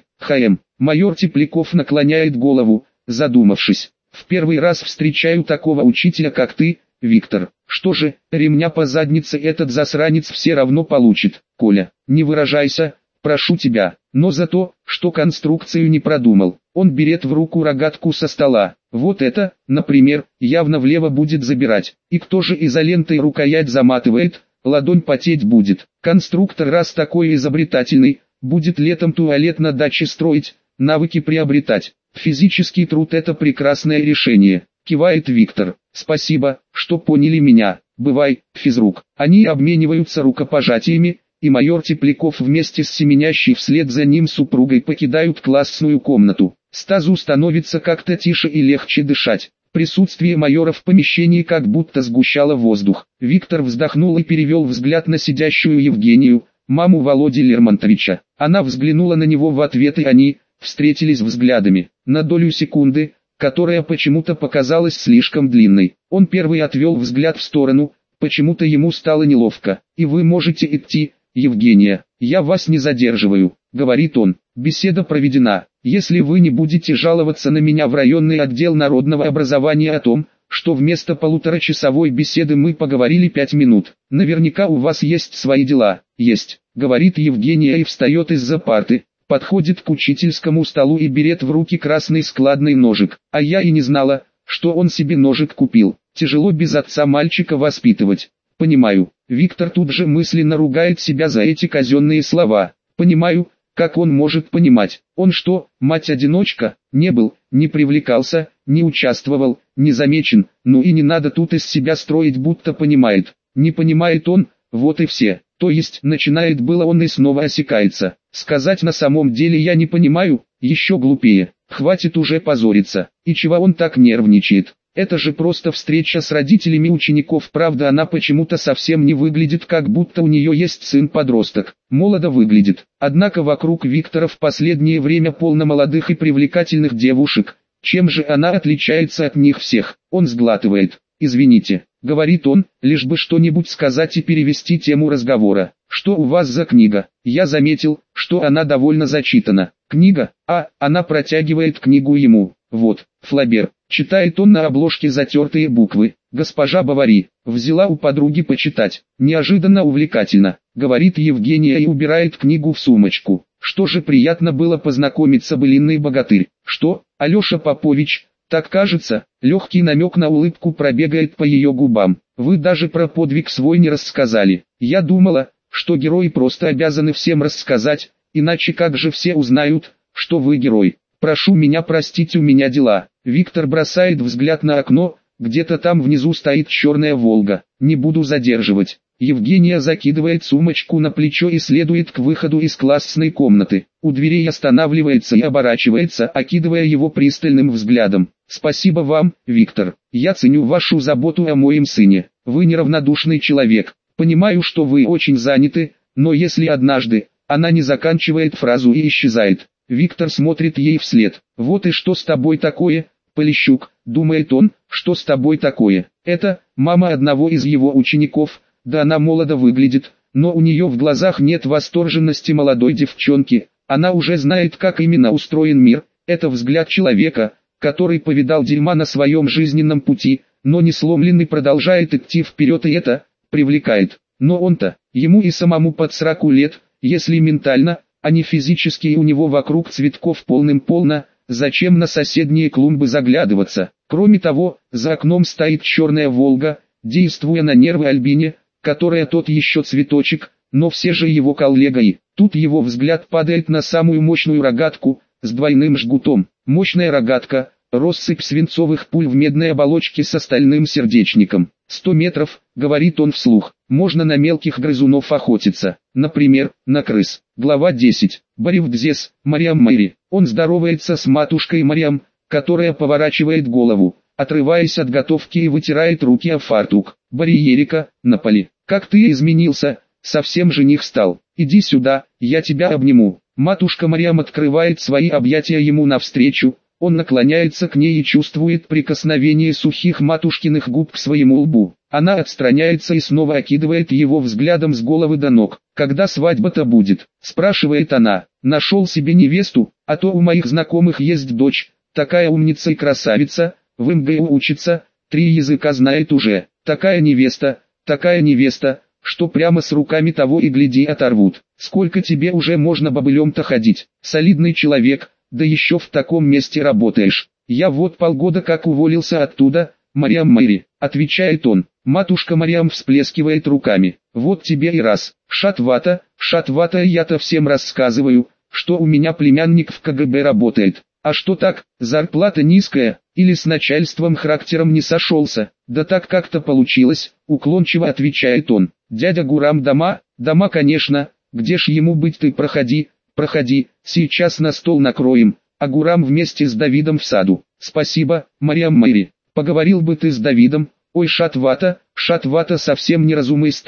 Майор Тепляков наклоняет голову, задумавшись. «В первый раз встречаю такого учителя, как ты, Виктор. Что же, ремня по заднице этот засранец все равно получит. Коля, не выражайся, прошу тебя, но за то, что конструкцию не продумал». Он берет в руку рогатку со стола. Вот это, например, явно влево будет забирать. И кто же изолентой рукоять заматывает, ладонь потеть будет. Конструктор, раз такой изобретательный, будет летом туалет на даче строить, навыки приобретать. Физический труд — это прекрасное решение, кивает Виктор. «Спасибо, что поняли меня. Бывай, физрук». Они обмениваются рукопожатиями, и майор Тепляков вместе с семенящей вслед за ним супругой покидают классную комнату. Стасу становится как-то тише и легче дышать. Присутствие майора в помещении как будто сгущало воздух. Виктор вздохнул и перевел взгляд на сидящую Евгению. маму Володи Лермонтовича. Она взглянула на него в ответ, и они встретились взглядами. На долю секунды, которая почему-то показалась слишком длинной, он первый отвел взгляд в сторону, почему-то ему стало неловко. «И вы можете идти, Евгения, я вас не задерживаю», — говорит он. «Беседа проведена. Если вы не будете жаловаться на меня в районный отдел народного образования о том, что вместо полуторачасовой беседы мы поговорили 5 минут, наверняка у вас есть свои дела». «Есть», — говорит Евгения и встает из-за парты, подходит к учительскому столу и берет в руки красный складный ножик. «А я и не знала, что он себе ножик купил. Тяжело без отца мальчика воспитывать». «Понимаю». Виктор тут же мысленно ругает себя за эти казенные слова. «Понимаю». Как он может понимать? Он что, мать-одиночка? Не был, не привлекался, не участвовал, не замечен. Ну и не надо тут из себя строить, будто понимает. Не понимает он, вот и все. То есть, начинает было он и снова осекается. Сказать на самом деле я не понимаю, еще глупее. Хватит уже позориться. И чего он так нервничает? Это же просто встреча с родителями учеников, правда она почему-то совсем не выглядит, как будто у нее есть сын-подросток. Молодо выглядит. Однако вокруг Виктора в последнее время полно молодых и привлекательных девушек. Чем же она отличается от них всех? Он сглатывает. «Извините», — говорит он, лишь бы что-нибудь сказать и перевести тему разговора. «Что у вас за книга?» Я заметил, что она довольно зачитана. «Книга?» Она протягивает книгу ему. «Вот, Флабер». Читает он на обложке затертые буквы. «Госпожа Бовари». Взяла у подруги почитать. «Неожиданно увлекательно», — говорит Евгения и убирает книгу в сумочку. «Что же приятно было познакомиться, былинный богатырь». «Что, Алеша Попович?» «Так кажется». Легкий намек на улыбку пробегает по ее губам. «Вы даже про подвиг свой не рассказали. Я думала, что герои просто обязаны всем рассказать, иначе как же все узнают, что вы герой. Прошу меня простить, у меня дела». Виктор бросает взгляд на окно, где-то там внизу стоит черная «Волга». «Не буду задерживать». Евгения закидывает сумочку на плечо и следует к выходу из классной комнаты. У дверей останавливается и оборачивается, окидывая его пристальным взглядом. «Спасибо вам, Виктор. Я ценю вашу заботу о моем сыне. Вы неравнодушный человек. Понимаю, что вы очень заняты, но если однажды...» Она не заканчивает фразу и исчезает. Виктор смотрит ей вслед. «Вот и что с тобой такое, Полищук?» — думает он. «Что с тобой такое?» Это мама одного из его учеников. Да она молодо выглядит, но у нее в глазах нет восторженности молодой девчонки. Она уже знает, как именно устроен мир. Это взгляд человека, который повидал дерьма на своем жизненном пути, но не сломленный продолжает идти вперед, и это привлекает. Но он-то, ему и самому под 40 лет, если ментально, а не физически, и у него вокруг цветков полным-полно, зачем на соседние клумбы заглядываться? Кроме того, за окном стоит черная «Волга», действуя на нервы Альбине, которая тот еще цветочек, но все же его коллега, и тут его взгляд падает на самую мощную рогатку, с двойным жгутом. Мощная рогатка, россыпь свинцовых пуль в медной оболочке с стальным сердечником. 100 метров, говорит он вслух, можно на мелких грызунов охотиться, например, на крыс. Глава 10. Баривдзес, Мариам Мэри. Он здоровается с матушкой Мариам, которая поворачивает голову, отрываясь от готовки, и вытирает руки о фартук. «Бариерика, Наполи, как ты изменился, совсем жених стал. Иди сюда, я тебя обниму». Матушка Мариам открывает свои объятия ему навстречу. Он наклоняется к ней и чувствует прикосновение сухих матушкиных губ к своему лбу. Она отстраняется и снова окидывает его взглядом с головы до ног. «Когда свадьба-то будет?» – спрашивает она. «Нашел себе невесту, а то у моих знакомых есть дочь, такая умница и красавица, в МГУ учится, 3 языка знает уже. Такая невеста, что прямо с руками того и гляди оторвут. Сколько тебе уже можно бобылем-то ходить? Солидный человек, да еще в таком месте работаешь». «Я вот полгода как уволился оттуда, Мариам Мэри», — отвечает он. Матушка Мариам всплескивает руками. «Вот тебе и раз. Шатвата, я-то всем рассказываю, что у меня племянник в КГБ работает. А что так, зарплата низкая, или с начальством характером не сошелся?» «Да так как-то получилось», — уклончиво отвечает он. «Дядя Гурам дома?» «Дома, конечно, где ж ему быть, ты проходи, сейчас на стол накроем». А Гурам вместе с Давидом в саду. «Спасибо, Мариам Мэри, поговорил бы ты с Давидом». «Ой, Шатвата совсем неразумный стал.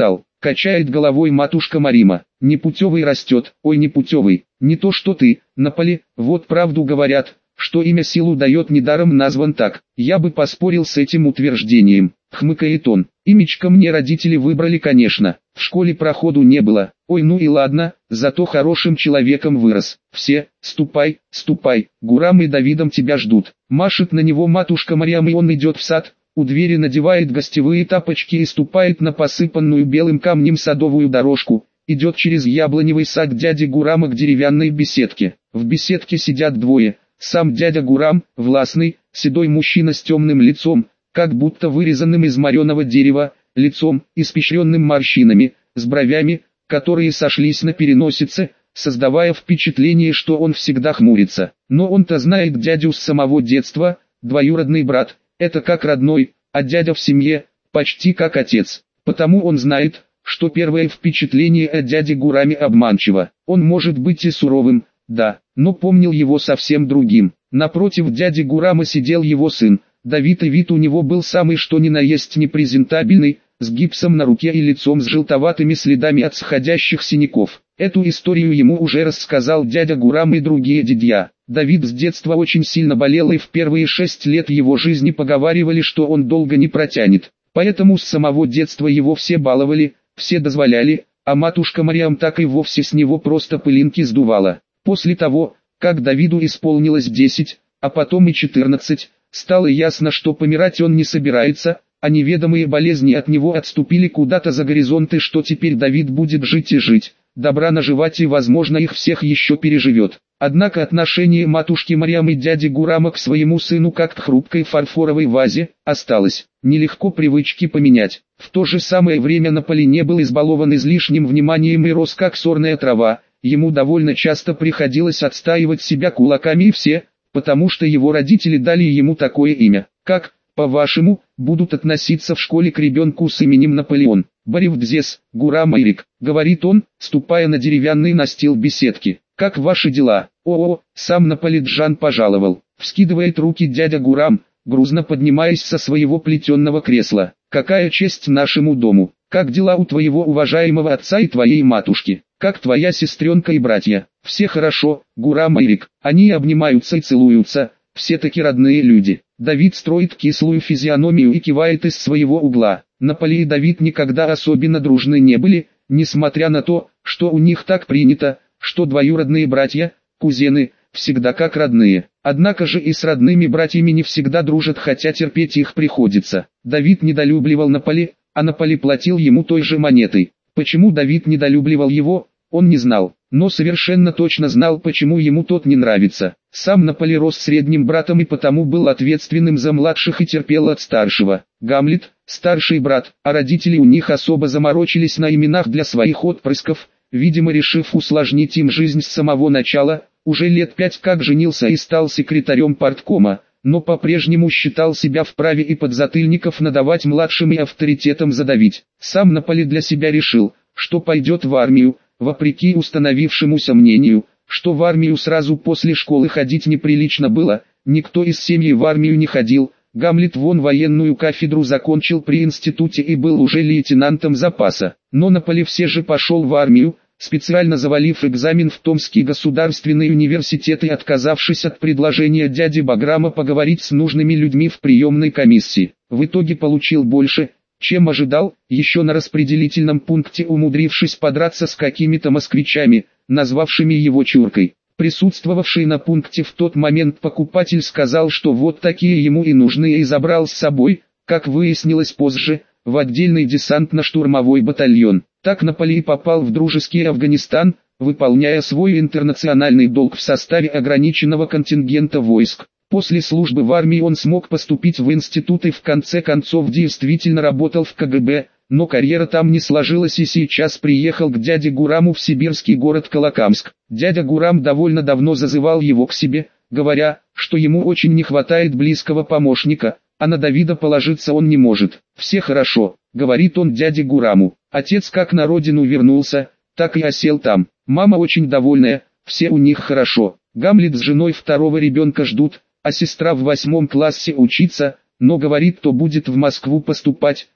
качает головой матушка Марима. Непутевый растет, ой непутевый, не то что ты, Наполе, вот правду говорят, что имя силу дает, недаром назван так. Я бы поспорил с этим утверждением, хмыкает он. Имечко мне родители выбрали, конечно, в школе проходу не было. Ой, ну и ладно, зато хорошим человеком вырос. Все, ступай, ступай, Гурам и Давидом тебя ждут. Машет на него матушка Марьям, и он идет в сад. У двери надевает гостевые тапочки и ступает на посыпанную белым камнем садовую дорожку. Идет через яблоневый сад дяди Гурама к деревянной беседке. В беседке сидят двое. Сам дядя Гурам, властный, седой мужчина с темным лицом, как будто вырезанным из мореного дерева, лицом, испещренным морщинами, с бровями, которые сошлись на переносице, создавая впечатление, что он всегда хмурится. Но он-то знает дядю с самого детства, двоюродный брат, это как родной, а дядя в семье, почти как отец. Потому он знает, что первое впечатление о дяде Гураме обманчиво. Он может быть и суровым, да, но помнил его совсем другим. Напротив дяди Гурама сидел его сын, Давид, и вид у него был самый что ни на есть непрезентабельный, с гипсом на руке и лицом с желтоватыми следами от сходящих синяков. Эту историю ему уже рассказал дядя Гурам и другие дядья. Давид с детства очень сильно болел, и в первые 6 лет его жизни поговаривали, что он долго не протянет. Поэтому с самого детства его все баловали, все дозволяли, а матушка Мариам так и вовсе с него просто пылинки сдувала. После того, как Давиду исполнилось 10, а потом и 14, стало ясно, что помирать он не собирается, а неведомые болезни от него отступили куда-то за горизонты, что теперь Давид будет жить и жить, добра наживать, и возможно их всех еще переживет. Однако отношение матушки Мариам и дяди Гурама к своему сыну как к хрупкой фарфоровой вазе осталось. Нелегко привычки поменять. В то же самое время Наполе не был избалован излишним вниманием и рос как сорная трава. Ему довольно часто приходилось отстаивать себя кулаками, и все, потому что его родители дали ему такое имя. Как, по-вашему, будут относиться в школе к ребенку с именем Наполеон? Баревдзес, Гурам Айрик, говорит он, ступая на деревянный настил беседки. Как ваши дела? О, сам Наполеджан пожаловал. Вскидывает руки дядя Гурам, грузно поднимаясь со своего плетенного кресла. Какая честь нашему дому! Как дела у твоего уважаемого отца и твоей матушки? Как твоя сестренка и братья? Все хорошо, Гурам Айрик. Они обнимаются и целуются, все таки родные люди. Давид строит кислую физиономию и кивает из своего угла. Наполе и Давид никогда особенно дружны не были, несмотря на то, что у них так принято, что двоюродные братья, кузены, всегда как родные. Однако же и с родными братьями не всегда дружат, хотя терпеть их приходится. Давид недолюбливал Наполе, а Наполе платил ему той же монетой. Почему Давид недолюбливал его, он не знал, но совершенно точно знал, почему ему тот не нравится. Сам Наполе рос средним братом и потому был ответственным за младших и терпел от старшего. Гамлет, старший брат, а родители у них особо заморочились на именах для своих отпрысков, видимо решив усложнить им жизнь с самого начала. Уже лет 5 как женился и стал секретарем парткома, но по-прежнему считал себя вправе и подзатыльников надавать младшим и авторитетом задавить. Сам Наполе для себя решил, что пойдет в армию, вопреки установившемуся мнению, что в армию сразу после школы ходить неприлично было, никто из семьи в армию не ходил. Гамлет вон военную кафедру закончил при институте и был уже лейтенантом запаса. Но Наполе все же пошел в армию, специально завалив экзамен в Томский государственный университет и отказавшись от предложения дяди Баграма поговорить с нужными людьми в приемной комиссии. В итоге получил больше, чем ожидал, еще на распределительном пункте умудрившись подраться с какими-то москвичами, назвавшими его чуркой. Присутствовавший на пункте в тот момент покупатель сказал, что вот такие ему и нужны, и забрал с собой, как выяснилось позже, в отдельный десантно-штурмовой батальон. Так Наполе попал в дружеский Афганистан, выполняя свой интернациональный долг в составе ограниченного контингента войск. После службы в армии он смог поступить в институт и в конце концов действительно работал в КГБ, но карьера там не сложилась, и сейчас приехал к дяде Гураму в сибирский город Колокамск. Дядя Гурам довольно давно зазывал его к себе, говоря, что ему очень не хватает близкого помощника, а на Давида положиться он не может. «Все хорошо», — говорит он дяде Гураму. «Отец как на родину вернулся, так и осел там. Мама очень довольная, все у них хорошо. Гамлет с женой второго ребенка ждут, а сестра в 8 классе учится, но говорит, то будет в Москву поступать,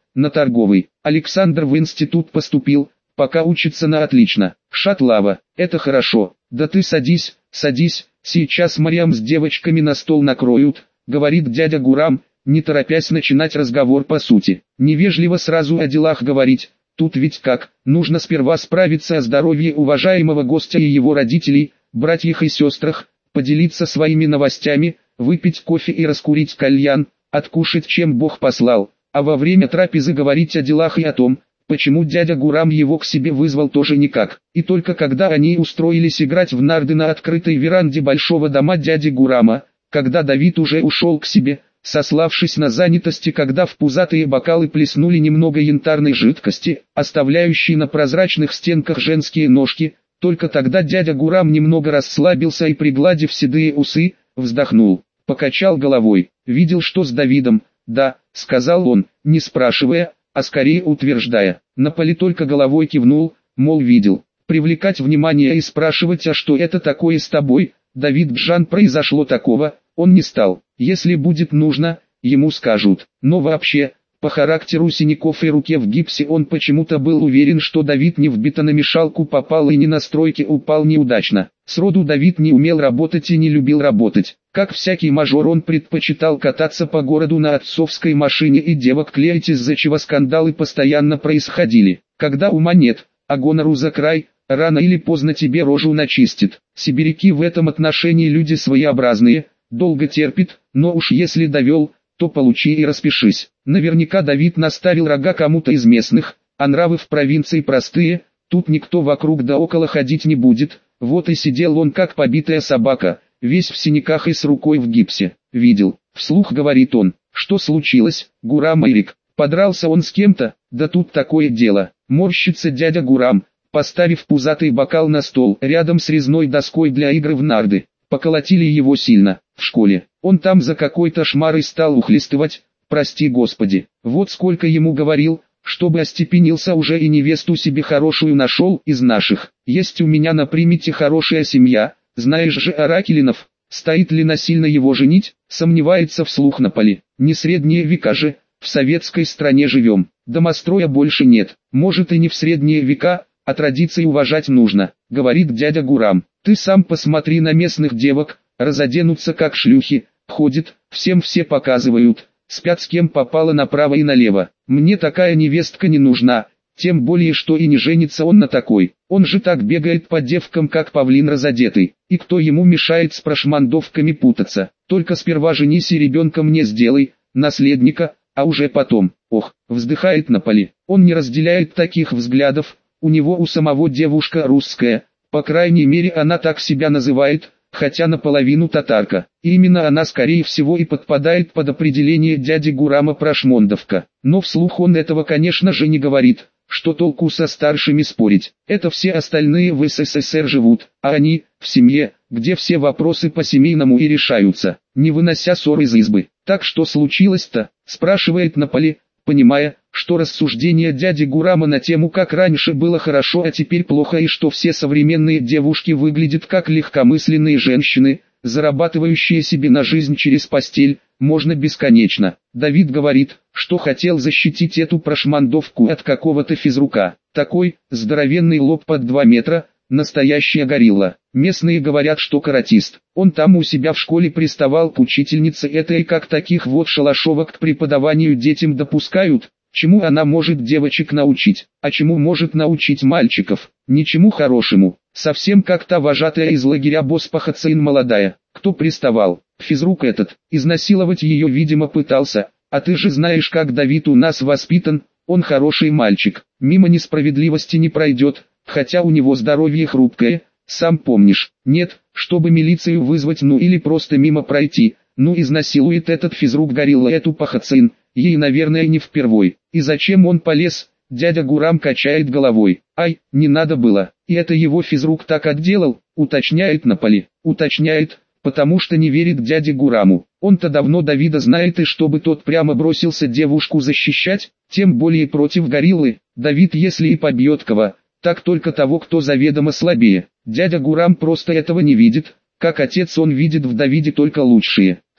на торговый. Александр в институт поступил, пока учится на отлично. Шатлава, это хорошо. Да ты садись, садись, сейчас Марьям с девочками на стол накроют, говорит дядя Гурам, не торопясь начинать разговор по сути. Невежливо сразу о делах говорить, тут ведь как, нужно сперва справиться о здоровье уважаемого гостя и его родителей, братьях и сестрах, поделиться своими новостями, выпить кофе и раскурить кальян, откушать чем Бог послал, а во время трапезы говорить о делах и о том, почему дядя Гурам его к себе вызвал тоже никак. И только когда они устроились играть в нарды на открытой веранде большого дома дяди Гурама, когда Давид уже ушел к себе, сославшись на занятости, когда в пузатые бокалы плеснули немного янтарной жидкости, оставляющей на прозрачных стенках женские ножки, только тогда дядя Гурам немного расслабился и, пригладив седые усы, вздохнул, покачал головой, видел, что с Давидом, да, сказал он, не спрашивая, а скорее утверждая. Наполи только головой кивнул, мол видел. Привлекать внимание и спрашивать, а что это такое с тобой, Давид Джан, произошло такого, он не стал. Если будет нужно, ему скажут. Но вообще, по характеру синяков и руке в гипсе он почему-то был уверен, что Давид не в бетономешалку попал и не на стройке упал неудачно. Сроду Давид не умел работать и не любил работать. Как всякий мажор он предпочитал кататься по городу на отцовской машине и девок клеить, из-за чего скандалы постоянно происходили. Когда ума нет, а гонору за край, рано или поздно тебе рожу начистит. Сибиряки в этом отношении люди своеобразные, долго терпит, но уж если довел, то получи и распишись. Наверняка Давид наставил рога кому-то из местных, а нравы в провинции простые, тут никто вокруг да около ходить не будет. Вот и сидел он как побитая собака, весь в синяках и с рукой в гипсе. Видел, вслух говорит он, что случилось, Гурам Айрик, подрался он с кем-то, да тут такое дело. Морщится дядя Гурам, поставив пузатый бокал на стол рядом с резной доской для игры в нарды. Поколотили его сильно, в школе. Он там за какой-то шмарой стал ухлестывать, прости господи. Вот сколько ему говорил, чтобы остепенился уже и невесту себе хорошую нашел из наших. Есть у меня на примете хорошая семья, знаешь же Аракелинов, стоит ли насильно его женить, сомневается вслух Наполи. Не средние века же, в советской стране живем, домостроя больше нет. Может и не в средние века, а традиции уважать нужно, говорит дядя Гурам. Ты сам посмотри на местных девок, разоденутся как шлюхи, ходят, всем все показывают, спят с кем попало направо и налево. Мне такая невестка не нужна, тем более что и не женится он на такой. Он же так бегает по девкам как павлин разодетый, и кто ему мешает с прошмандовками путаться. Только сперва женись и ребенка мне сделай, наследника, а уже потом. Ох, вздыхает Наполи, он не разделяет таких взглядов, у него у самого девушка русская. По крайней мере она так себя называет, хотя наполовину татарка. И именно она скорее всего и подпадает под определение дяди Гурама прошмондовка. Но вслух он этого конечно же не говорит, что толку со старшими спорить. Это все остальные в СССР живут, а они, в семье, где все вопросы по-семейному и решаются, не вынося ссор из избы. Так что случилось-то, спрашивает Наполи, понимая, что рассуждения дяди Гурама на тему как раньше было хорошо, а теперь плохо, и что все современные девушки выглядят как легкомысленные женщины, зарабатывающие себе на жизнь через постель, можно бесконечно. Давид говорит, что хотел защитить эту прошмандовку от какого-то физрука. Такой, здоровенный лоб под 2 метра, настоящая горилла. Местные говорят, что каратист. Он там у себя в школе приставал к учительнице этой, как таких вот шалашовок к преподаванию детям допускают. Чему она может девочек научить, а чему может научить мальчиков? Ничему хорошему. Совсем как та вожатая из лагеря Боспахацин молодая. Кто приставал? Физрук этот. Изнасиловать ее видимо пытался. А ты же знаешь, как Давид у нас воспитан. Он хороший мальчик. Мимо несправедливости не пройдет. Хотя у него здоровье хрупкое. Сам помнишь. Нет, чтобы милицию вызвать, ну или просто мимо пройти. Ну изнасилует этот физрук горилла эту Пахацин. Ей, наверное, не впервой. И зачем он полез? Дядя Гурам качает головой. Ай, не надо было. И это его физрук так отделал, уточняет Наполи. Уточняет, потому что не верит дяде Гураму. Он-то давно Давида знает, и чтобы тот прямо бросился девушку защищать, тем более против гориллы. Давид если и побьет кого, так только того, кто заведомо слабее. Дядя Гурам просто этого не видит. Как отец он видит в Давиде только лучшие. Ха.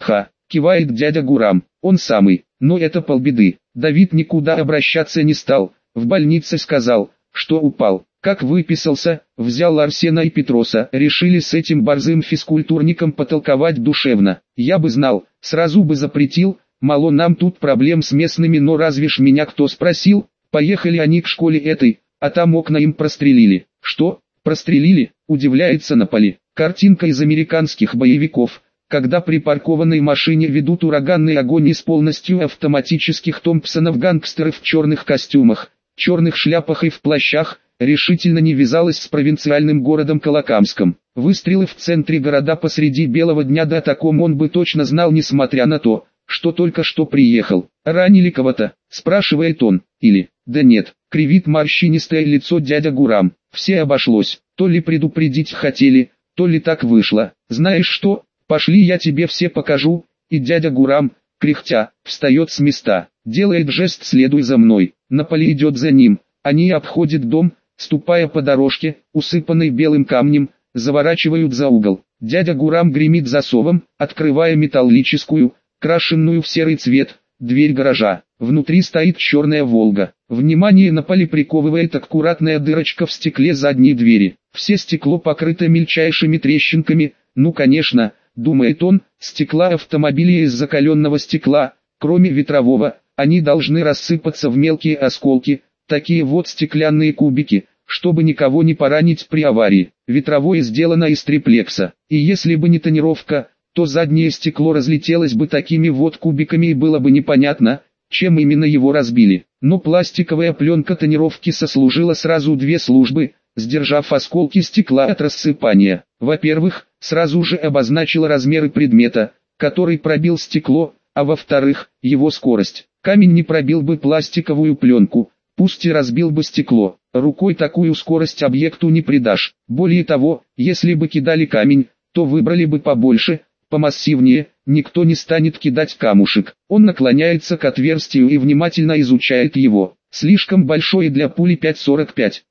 кивает дядя Гурам, он самый, но это полбеды. Давид никуда обращаться не стал, в больнице сказал, что упал. Как выписался, взял Арсена и Петроса, решили с этим борзым физкультурником потолковать душевно. Я бы знал, сразу бы запретил, мало нам тут проблем с местными, но разве ж меня кто спросил? Поехали они к школе этой, а там окна им прострелили. Что? Прострелили? Удивляется Наполи. Картинка из американских боевиков, когда припаркованной машине ведут ураганный огонь из полностью автоматических Томпсонов. Гангстеры в черных костюмах, черных шляпах и в плащах, решительно не вязалась с провинциальным городом Колокамском. Выстрелы в центре города посреди белого дня, да о таком он бы точно знал, несмотря на то, что только что приехал. «Ранили кого-то?» – спрашивает он. Или «Да нет», – кривит морщинистое лицо дядя Гурам. «Все обошлось, то ли предупредить хотели, то ли так вышло. Знаешь что, пошли я тебе все покажу». И дядя Гурам, кряхтя, встает с места, делает жест «следуй за мной». Наполи идет за ним, они обходят дом, ступая по дорожке, усыпанной белым камнем, заворачивают за угол. Дядя Гурам гремит засовом, открывая металлическую, крашенную в серый цвет, дверь гаража. Внутри стоит черная «Волга». Внимание Наполи приковывает аккуратная дырочка в стекле задней двери. Все стекло покрыто мельчайшими трещинками, ну конечно, думает он, стекла автомобиля из закаленного стекла, кроме ветрового, они должны рассыпаться в мелкие осколки, такие вот стеклянные кубики, чтобы никого не поранить при аварии. Ветровое сделано из триплекса, и если бы не тонировка, то заднее стекло разлетелось бы такими вот кубиками и было бы непонятно, чем именно его разбили. Но пластиковая пленка тонировки сослужила сразу две службы, сдержав осколки стекла от рассыпания. Во-первых, сразу же обозначила размеры предмета, который пробил стекло, а во-вторых, его скорость. Камень не пробил бы пластиковую пленку, пусть и разбил бы стекло. Рукой такую скорость объекту не придашь. Более того, если бы кидали камень, то выбрали бы побольше, помассивнее, никто не станет кидать камушек. Он наклоняется к отверстию и внимательно изучает его. Слишком большое для пули 5,45,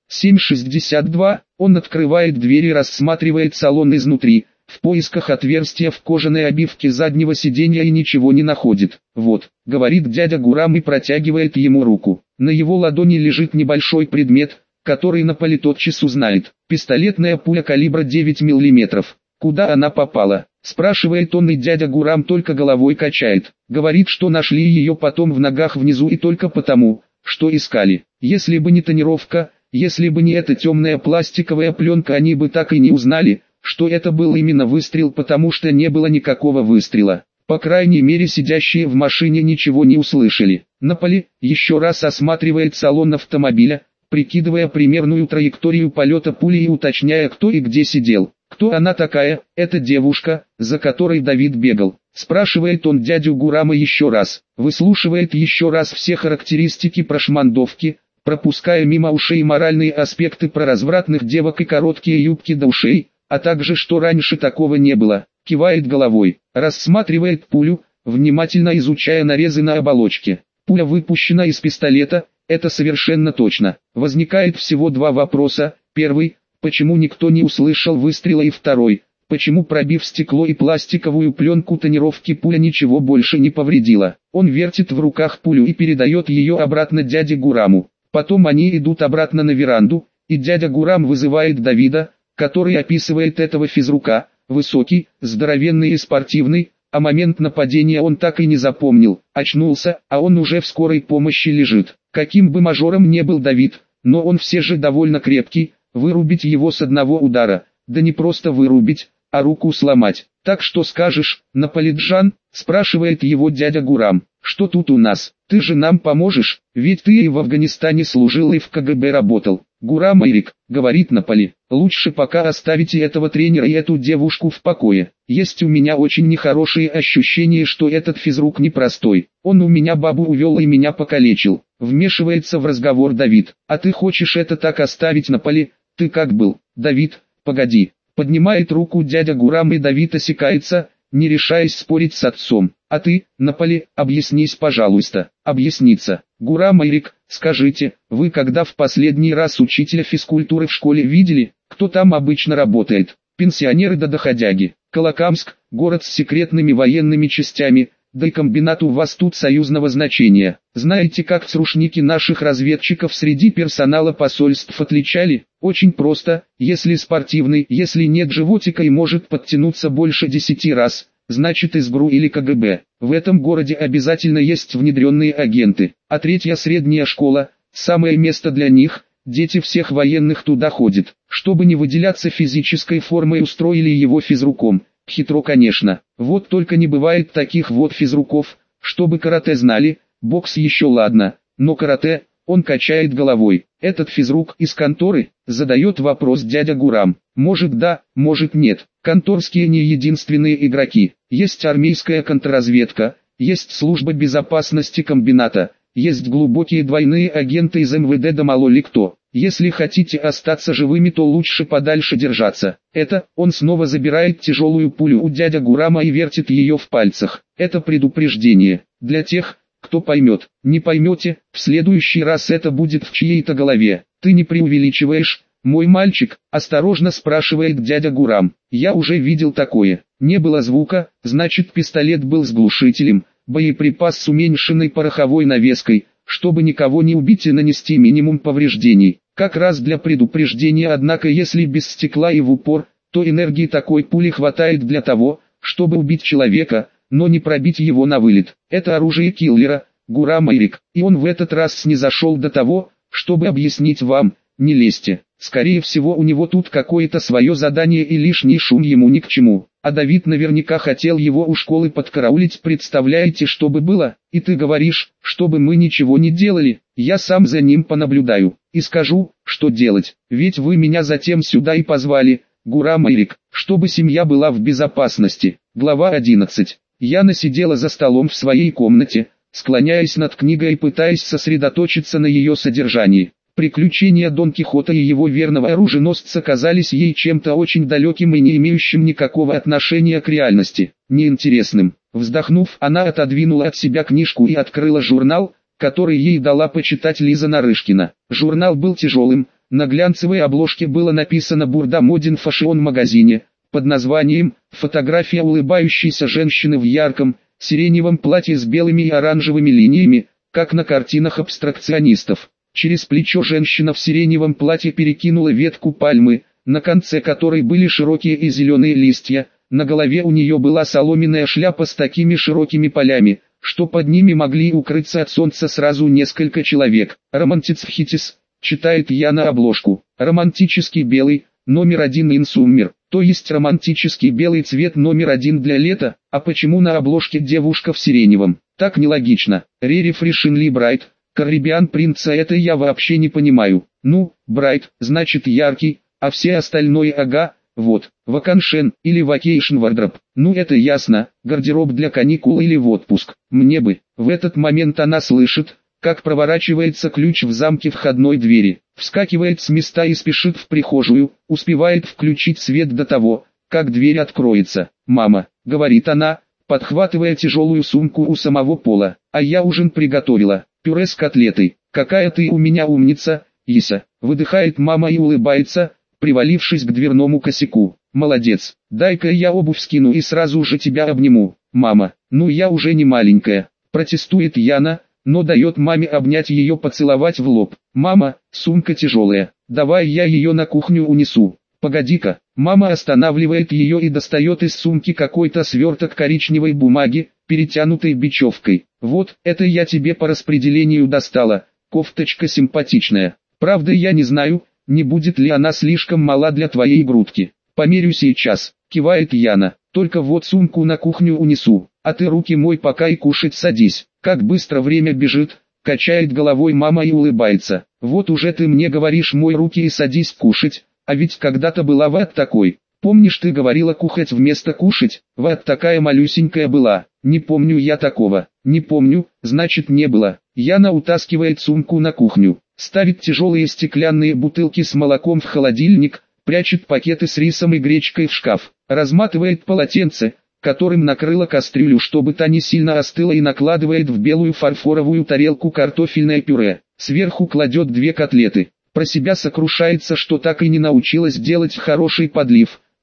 7,62. Он открывает дверь и рассматривает салон изнутри, в поисках отверстия в кожаной обивке заднего сиденья, и ничего не находит. «Вот», — говорит дядя Гурам и протягивает ему руку. На его ладони лежит небольшой предмет, который Наполи тотчас узнает. Пистолетная пуля калибра 9 мм. «Куда она попала?» — спрашивает он, и дядя Гурам только головой качает. Говорит, что нашли ее потом в ногах внизу и только потому, что искали. Если бы не тонировка, если бы не эта темная пластиковая пленка, они бы так и не узнали, что это был именно выстрел, потому что не было никакого выстрела. По крайней мере, сидящие в машине ничего не услышали. Наполи еще раз осматривает салон автомобиля, прикидывая примерную траекторию полета пули и уточняя, кто и где сидел. «Кто она такая, эта девушка, за которой Давид бегал?» — спрашивает он дядю Гурама еще раз. Выслушивает еще раз все характеристики прошмандовки, пропуская мимо ушей моральные аспекты про развратных девок и короткие юбки до ушей, а также что раньше такого не было. Кивает головой, рассматривает пулю, внимательно изучая нарезы на оболочке. Пуля выпущена из пистолета, это совершенно точно. Возникает всего два вопроса. Первый: почему никто не услышал выстрела, и второй: почему, пробив стекло и пластиковую пленку тонировки, пуля ничего больше не повредила. Он вертит в руках пулю и передает ее обратно дяде Гураму. Потом они идут обратно на веранду, и дядя Гурам вызывает Давида, который описывает этого физрука: высокий, здоровенный и спортивный, а момент нападения он так и не запомнил. Очнулся, а он уже в скорой помощи лежит. Каким бы мажором не был Давид, но он все же довольно крепкий, вырубить его с одного удара, да не просто вырубить, а руку сломать. «Так что скажешь, Наполиджан?» — спрашивает его дядя Гурам. «Что тут у нас? Ты же нам поможешь, ведь ты и в Афганистане служил, и в КГБ работал». «Гурам Эрик», — говорит Наполи, — «лучше пока оставите этого тренера и эту девушку в покое. Есть у меня очень нехорошие ощущения, что этот физрук непростой. Он у меня бабу увел и меня покалечил». Вмешивается в разговор Давид. «А ты хочешь это так оставить, Наполи? Ты как был?» «Давид, погоди». Поднимает руку дядя Гурам, и Давид осекается, не решаясь спорить с отцом. «А ты, Наполи, объяснись, пожалуйста». «Объясниться. Гурам Эрик, скажите, вы когда в последний раз учителя физкультуры в школе видели? Кто там обычно работает? Пенсионеры да доходяги?» «Колокамск, город с секретными военными частями, да и комбинат у вас тут союзного значения. Знаете, как срушники наших разведчиков среди персонала посольств отличали? Очень просто: если спортивный, если нет животика и может подтянуться больше 10 раз, значит из ГРУ или КГБ. В этом городе обязательно есть внедренные агенты. А третья средняя школа – самое место для них. Дети всех военных туда ходят. Чтобы не выделяться физической формой, устроили его физруком. Хитро, конечно. Вот только не бывает таких вот физруков, чтобы карате знали. Бокс еще ладно, но карате, он качает головой. Этот физрук из конторы? Задает вопрос дядя Гурам. Может да, может нет. Конторские не единственные игроки. Есть армейская контрразведка, есть служба безопасности комбината, есть глубокие двойные агенты из МВД, да мало ли кто. Если хотите остаться живыми, то лучше подальше держаться. Это, он снова забирает тяжелую пулю у дядя Гурама и вертит ее в пальцах. Это предупреждение. Для тех, кто поймет. Не поймете, в следующий раз это будет в чьей-то голове. Ты не преувеличиваешь, мой мальчик? Осторожно спрашивает дядя Гурам. Я уже видел такое. Не было звука, значит пистолет был с глушителем. Боеприпас с уменьшенной пороховой навеской, чтобы никого не убить и нанести минимум повреждений. Как раз для предупреждения, однако если без стекла и в упор, то энергии такой пули хватает для того, чтобы убить человека, но не пробить его на вылет. Это оружие киллера, Гурам Эрик, и он в этот раз снизошел до того, чтобы объяснить вам: не лезьте. Скорее всего, у него тут какое-то свое задание и лишний шум ему ни к чему. А Давид наверняка хотел его у школы подкараулить, представляете, что бы было? И ты говоришь, чтобы мы ничего не делали? Я сам за ним понаблюдаю и скажу, что делать. Ведь вы меня затем сюда и позвали, Гурам Эрик, чтобы семья была в безопасности. Глава 11. Яна сидела за столом в своей комнате, склоняясь над книгой и пытаясь сосредоточиться на ее содержании. Приключения Дон Кихота и его верного оруженосца казались ей чем-то очень далеким и не имеющим никакого отношения к реальности, неинтересным. Вздохнув, она отодвинула от себя книжку и открыла журнал, который ей дала почитать Лиза Нарышкина. Журнал был тяжелым, на глянцевой обложке было написано «Бурда Моден Фашион магазине», под названием «Фотография улыбающейся женщины в ярком, сиреневом платье с белыми и оранжевыми линиями, как на картинах абстракционистов». Через плечо женщина в сиреневом платье перекинула ветку пальмы, на конце которой были широкие и зеленые листья. На голове у нее была соломенная шляпа с такими широкими полями, что под ними могли укрыться от солнца сразу несколько человек. «Романтицхитис», читает Яна обложку. «Романтический белый, номер 1 in summer», то есть романтический белый цвет номер 1 для лета. А почему на обложке девушка в сиреневом? Так нелогично. Рери Фришинли Брайт. Карибиан принца, это я вообще не понимаю. Ну, Брайт, значит яркий, а все остальное ага, вот, ваканшен или вакейшн вардроп. Ну это ясно, гардероб для каникул или в отпуск. Мне бы. В этот момент она слышит, как проворачивается ключ в замке входной двери. Вскакивает с места и спешит в прихожую, успевает включить свет до того, как дверь откроется. «Мама», — говорит она, подхватывая тяжелую сумку у самого пола, — «а я ужин приготовила. Пюре с котлетой. Какая ты у меня умница, Иса», — выдыхает мама и улыбается, привалившись к дверному косяку. «Молодец, дай-ка я обувь скину и сразу же тебя обниму». «Мама, ну я уже не маленькая», — протестует Яна, но дает маме обнять ее, поцеловать в лоб. «Мама, сумка тяжелая, давай я ее на кухню унесу». «Погоди-ка». Мама останавливает ее и достает из сумки какой-то сверток коричневой бумаги, перетянутой бечевкой. «Вот, это я тебе по распределению достала, кофточка симпатичная. Правда я не знаю, не будет ли она слишком мала для твоей грудки. Померю сейчас», — кивает Яна. «Только вот сумку на кухню унесу, а ты руки мой пока и кушать садись». «Как быстро время бежит», — качает головой мама и улыбается. «Вот уже ты мне говоришь мой руки и садись кушать, а ведь когда-то была Ват такой. Помнишь, ты говорила кухать вместо кушать? Ват такая малюсенькая была». «Не помню я такого». «Не помню, значит не было». Яна утаскивает сумку на кухню, ставит тяжелые стеклянные бутылки с молоком в холодильник, прячет пакеты с рисом и гречкой в шкаф, разматывает полотенце, которым накрыла кастрюлю, чтобы та не сильно остыла, и накладывает в белую фарфоровую тарелку картофельное пюре. Сверху кладет 2 котлеты. Про себя сокрушается, что так и не научилась делать хороший подлив.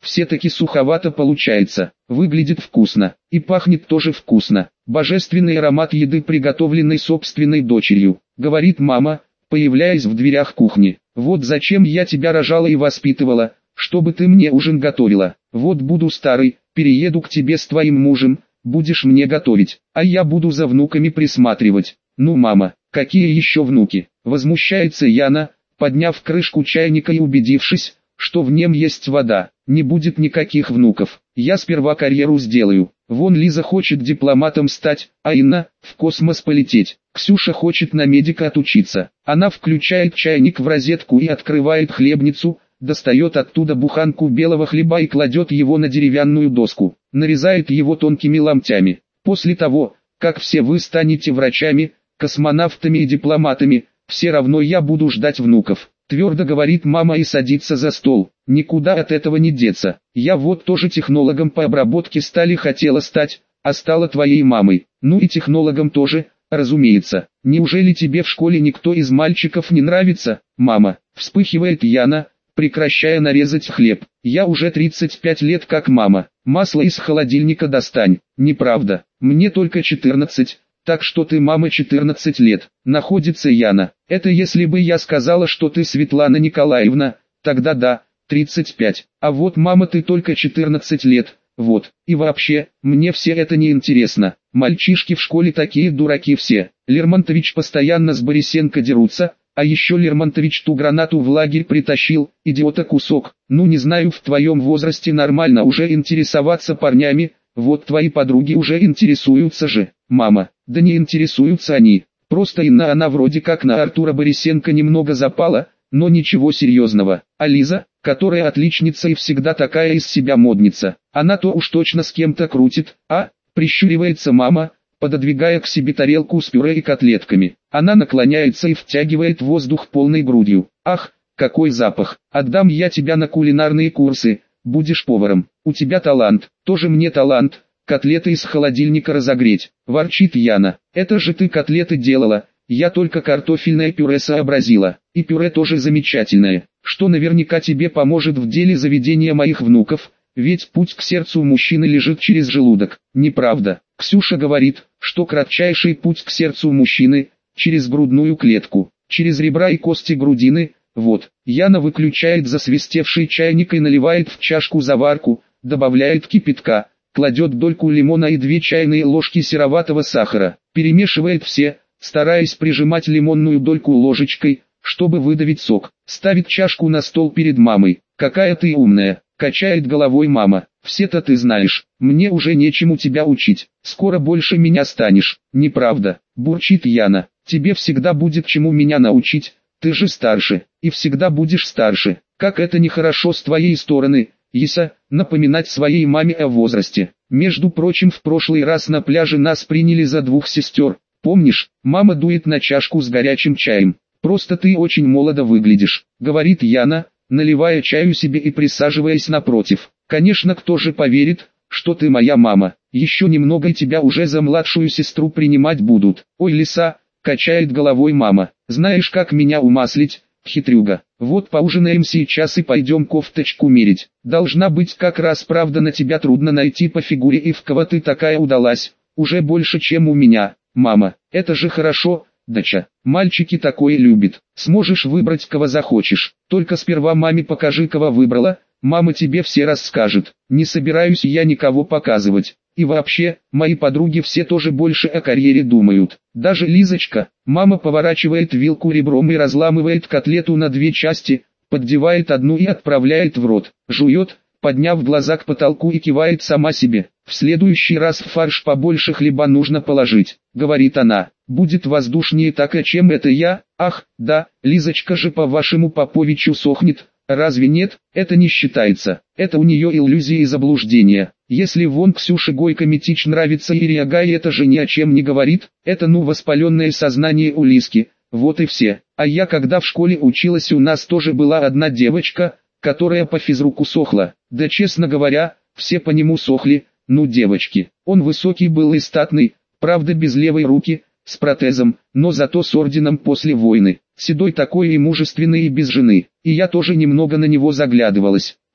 все-таки суховато получается, выглядит вкусно, и пахнет тоже вкусно. Божественный аромат еды, приготовленной собственной дочерью, говорит мама, появляясь в дверях кухни. Вот зачем я тебя рожала и воспитывала, чтобы ты мне ужин готовила. Вот буду старой, перееду к тебе с твоим мужем, будешь мне готовить, а я буду за внуками присматривать. Ну мама, какие еще внуки? Возмущается Яна, подняв крышку чайника и убедившись, что в нем есть вода. Не будет никаких внуков, я сперва карьеру сделаю. Вон Лиза хочет дипломатом стать, а Инна – в космос полететь. Ксюша хочет на медика отучиться. Она включает чайник в розетку и открывает хлебницу, достает оттуда буханку белого хлеба и кладет его на деревянную доску. Нарезает его тонкими ломтями. После того, как все вы станете врачами, космонавтами и дипломатами, все равно я буду ждать внуков. Твердо говорит мама и садится за стол. Никуда от этого не деться. Я вот тоже технологом по обработке стали хотела стать, а стала твоей мамой. Ну и технологом тоже, разумеется. Неужели тебе в школе никто из мальчиков не нравится, мама? Вспыхивает Яна, прекращая нарезать хлеб. Я уже 35 лет как мама. Масло из холодильника достань. Неправда. Мне только 14. Так что ты мама 14 лет, находится Яна. Это если бы я сказала, что ты Светлана Николаевна, тогда да, 35. А вот мама, ты только 14 лет, вот. И вообще, мне все это не интересно. Мальчишки в школе такие дураки все. Лермонтович постоянно с Борисенко дерутся, а еще Лермонтович ту гранату в лагерь притащил, идиота кусок. Ну не знаю, в твоем возрасте нормально уже интересоваться парнями, вот твои подруги уже интересуются же, мама. Да не интересуются они, просто Инна, она вроде как на Артура Борисенко немного запала, но ничего серьезного. А Лиза, которая отличница и всегда такая из себя модница, она то уж точно с кем-то крутит, прищуривается мама, пододвигая к себе тарелку с пюре и котлетками. Она наклоняется и втягивает воздух полной грудью. Ах, какой запах, отдам я тебя на кулинарные курсы, будешь поваром, у тебя талант, тоже мне талант. Котлеты из холодильника разогреть, ворчит Яна. Это же ты котлеты делала, я только картофельное пюре сообразила. И пюре тоже замечательное, что наверняка тебе поможет в деле заведения моих внуков, ведь путь к сердцу мужчины лежит через желудок. Неправда. Ксюша говорит, что кратчайший путь к сердцу мужчины – через грудную клетку, через ребра и кости грудины. Вот. Яна выключает засвистевший чайник и наливает в чашку заварку, добавляет кипятка. Кладет дольку лимона и 2 чайные ложки сероватого сахара, перемешивает все, стараясь прижимать лимонную дольку ложечкой, чтобы выдавить сок. Ставит чашку на стол перед мамой. «Какая ты умная!» – качает головой мама. «Все-то ты знаешь, мне уже нечему тебя учить, скоро больше меня станешь». «Неправда», – бурчит Яна. «Тебе всегда будет чему меня научить, ты же старше, и всегда будешь старше. Как это нехорошо с твоей стороны, Иса, напоминать своей маме о возрасте. Между прочим, в прошлый раз на пляже нас приняли за 2 сестер. Помнишь, мама дует на чашку с горячим чаем. Просто ты очень молодо выглядишь», — говорит Яна, наливая чаю себе и присаживаясь напротив. «Конечно, кто же поверит, что ты моя мама? Еще немного и тебя уже за младшую сестру принимать будут». «Ой, Лиса», — качает головой мама, — «знаешь, как меня умаслить, хитрюга? Вот поужинаем сейчас и пойдем кофточку мерить. Должна быть как раз правда, на тебя трудно найти по фигуре, и в кого ты такая удалась, уже больше, чем у меня, мама. Это же хорошо, доча, мальчики такое любят. Сможешь выбрать кого захочешь, только сперва маме покажи, кого выбрала, мама тебе все расскажет. Не собираюсь я никого показывать. И вообще, мои подруги все тоже больше о карьере думают. Даже Лизочка». Мама поворачивает вилку ребром и разламывает котлету на 2 части, поддевает одну и отправляет в рот. Жует, подняв глаза к потолку, и кивает сама себе. «В следующий раз в фарш побольше хлеба нужно положить», — говорит она. «Будет воздушнее так, а чем это я? Ах, да, Лизочка же по вашему Поповичу сохнет. Разве нет? Это не считается. Это у нее иллюзии и заблуждения. Если вон Ксюше Гойко-Митич нравится и Риагай, это же ни о чем не говорит. Это воспаленное сознание у Лизки. Вот и все. А я когда в школе училась, у нас тоже была одна девочка, которая по физруку сохла. Да честно говоря, все по нему сохли, девочки. Он высокий был и статный, правда без левой руки, с протезом, но зато с орденом после войны. Седой такой и мужественный и без жены. И я тоже немного на него заглядывалась.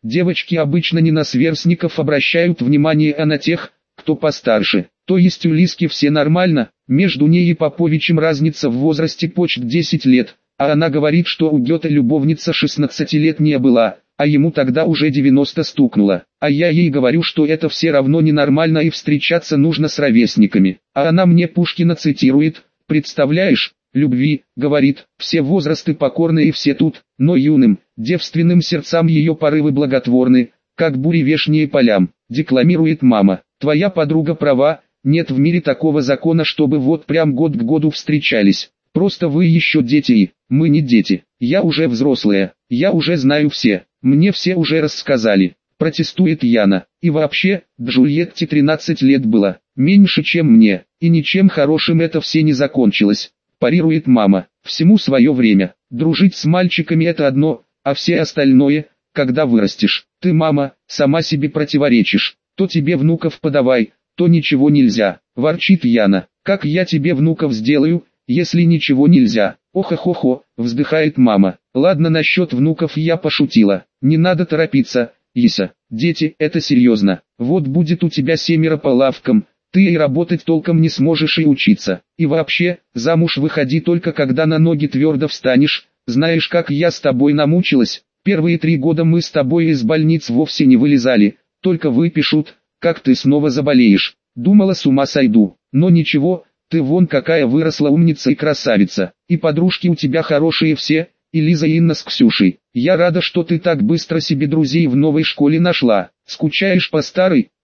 Девочки обычно не на сверстников обращают внимание, а на тех, кто постарше. То есть у Лиски все нормально, между ней и Поповичем разница в возрасте почти 10 лет, а она говорит, что у Гёте любовница 16-летняя была, а ему тогда уже 90 стукнуло. А я ей говорю, что это все равно ненормально и встречаться нужно с ровесниками. А она мне Пушкина цитирует, представляешь? Любви, говорит, все возрасты покорны и все тут, но юным, девственным сердцам ее порывы благотворны, как бури вешние полям, декламирует мама. Твоя подруга права, нет в мире такого закона, чтобы вот прям год к году встречались. Просто вы еще дети и, мы не дети, я уже взрослая, я уже знаю все, мне все уже рассказали, протестует Яна. И вообще, Джульетте 13 лет было, меньше чем мне, и ничем хорошим это все не закончилось. Парирует мама, всему свое время, дружить с мальчиками это одно, а все остальное, когда вырастешь, ты, мама, сама себе противоречишь, то тебе внуков подавай, то ничего нельзя, ворчит Яна, как я тебе внуков сделаю, если ничего нельзя, ох-охо-хо, вздыхает мама, ладно насчет внуков я пошутила, не надо торопиться, Иса, дети, это серьезно, вот будет у тебя 7 по лавкам, ты и работать толком не сможешь и учиться. И вообще, замуж выходи только когда на ноги твердо встанешь. Знаешь, как я с тобой намучилась? Первые 3 года мы с тобой из больниц вовсе не вылезали. Только выпишут, как ты снова заболеешь. Думала, с ума сойду. Но ничего, ты вон какая выросла умница и красавица. И подружки у тебя хорошие все, и Лиза и Инна с Ксюшей. Я рада, что ты так быстро себе друзей в новой школе нашла. Скучаешь по старой?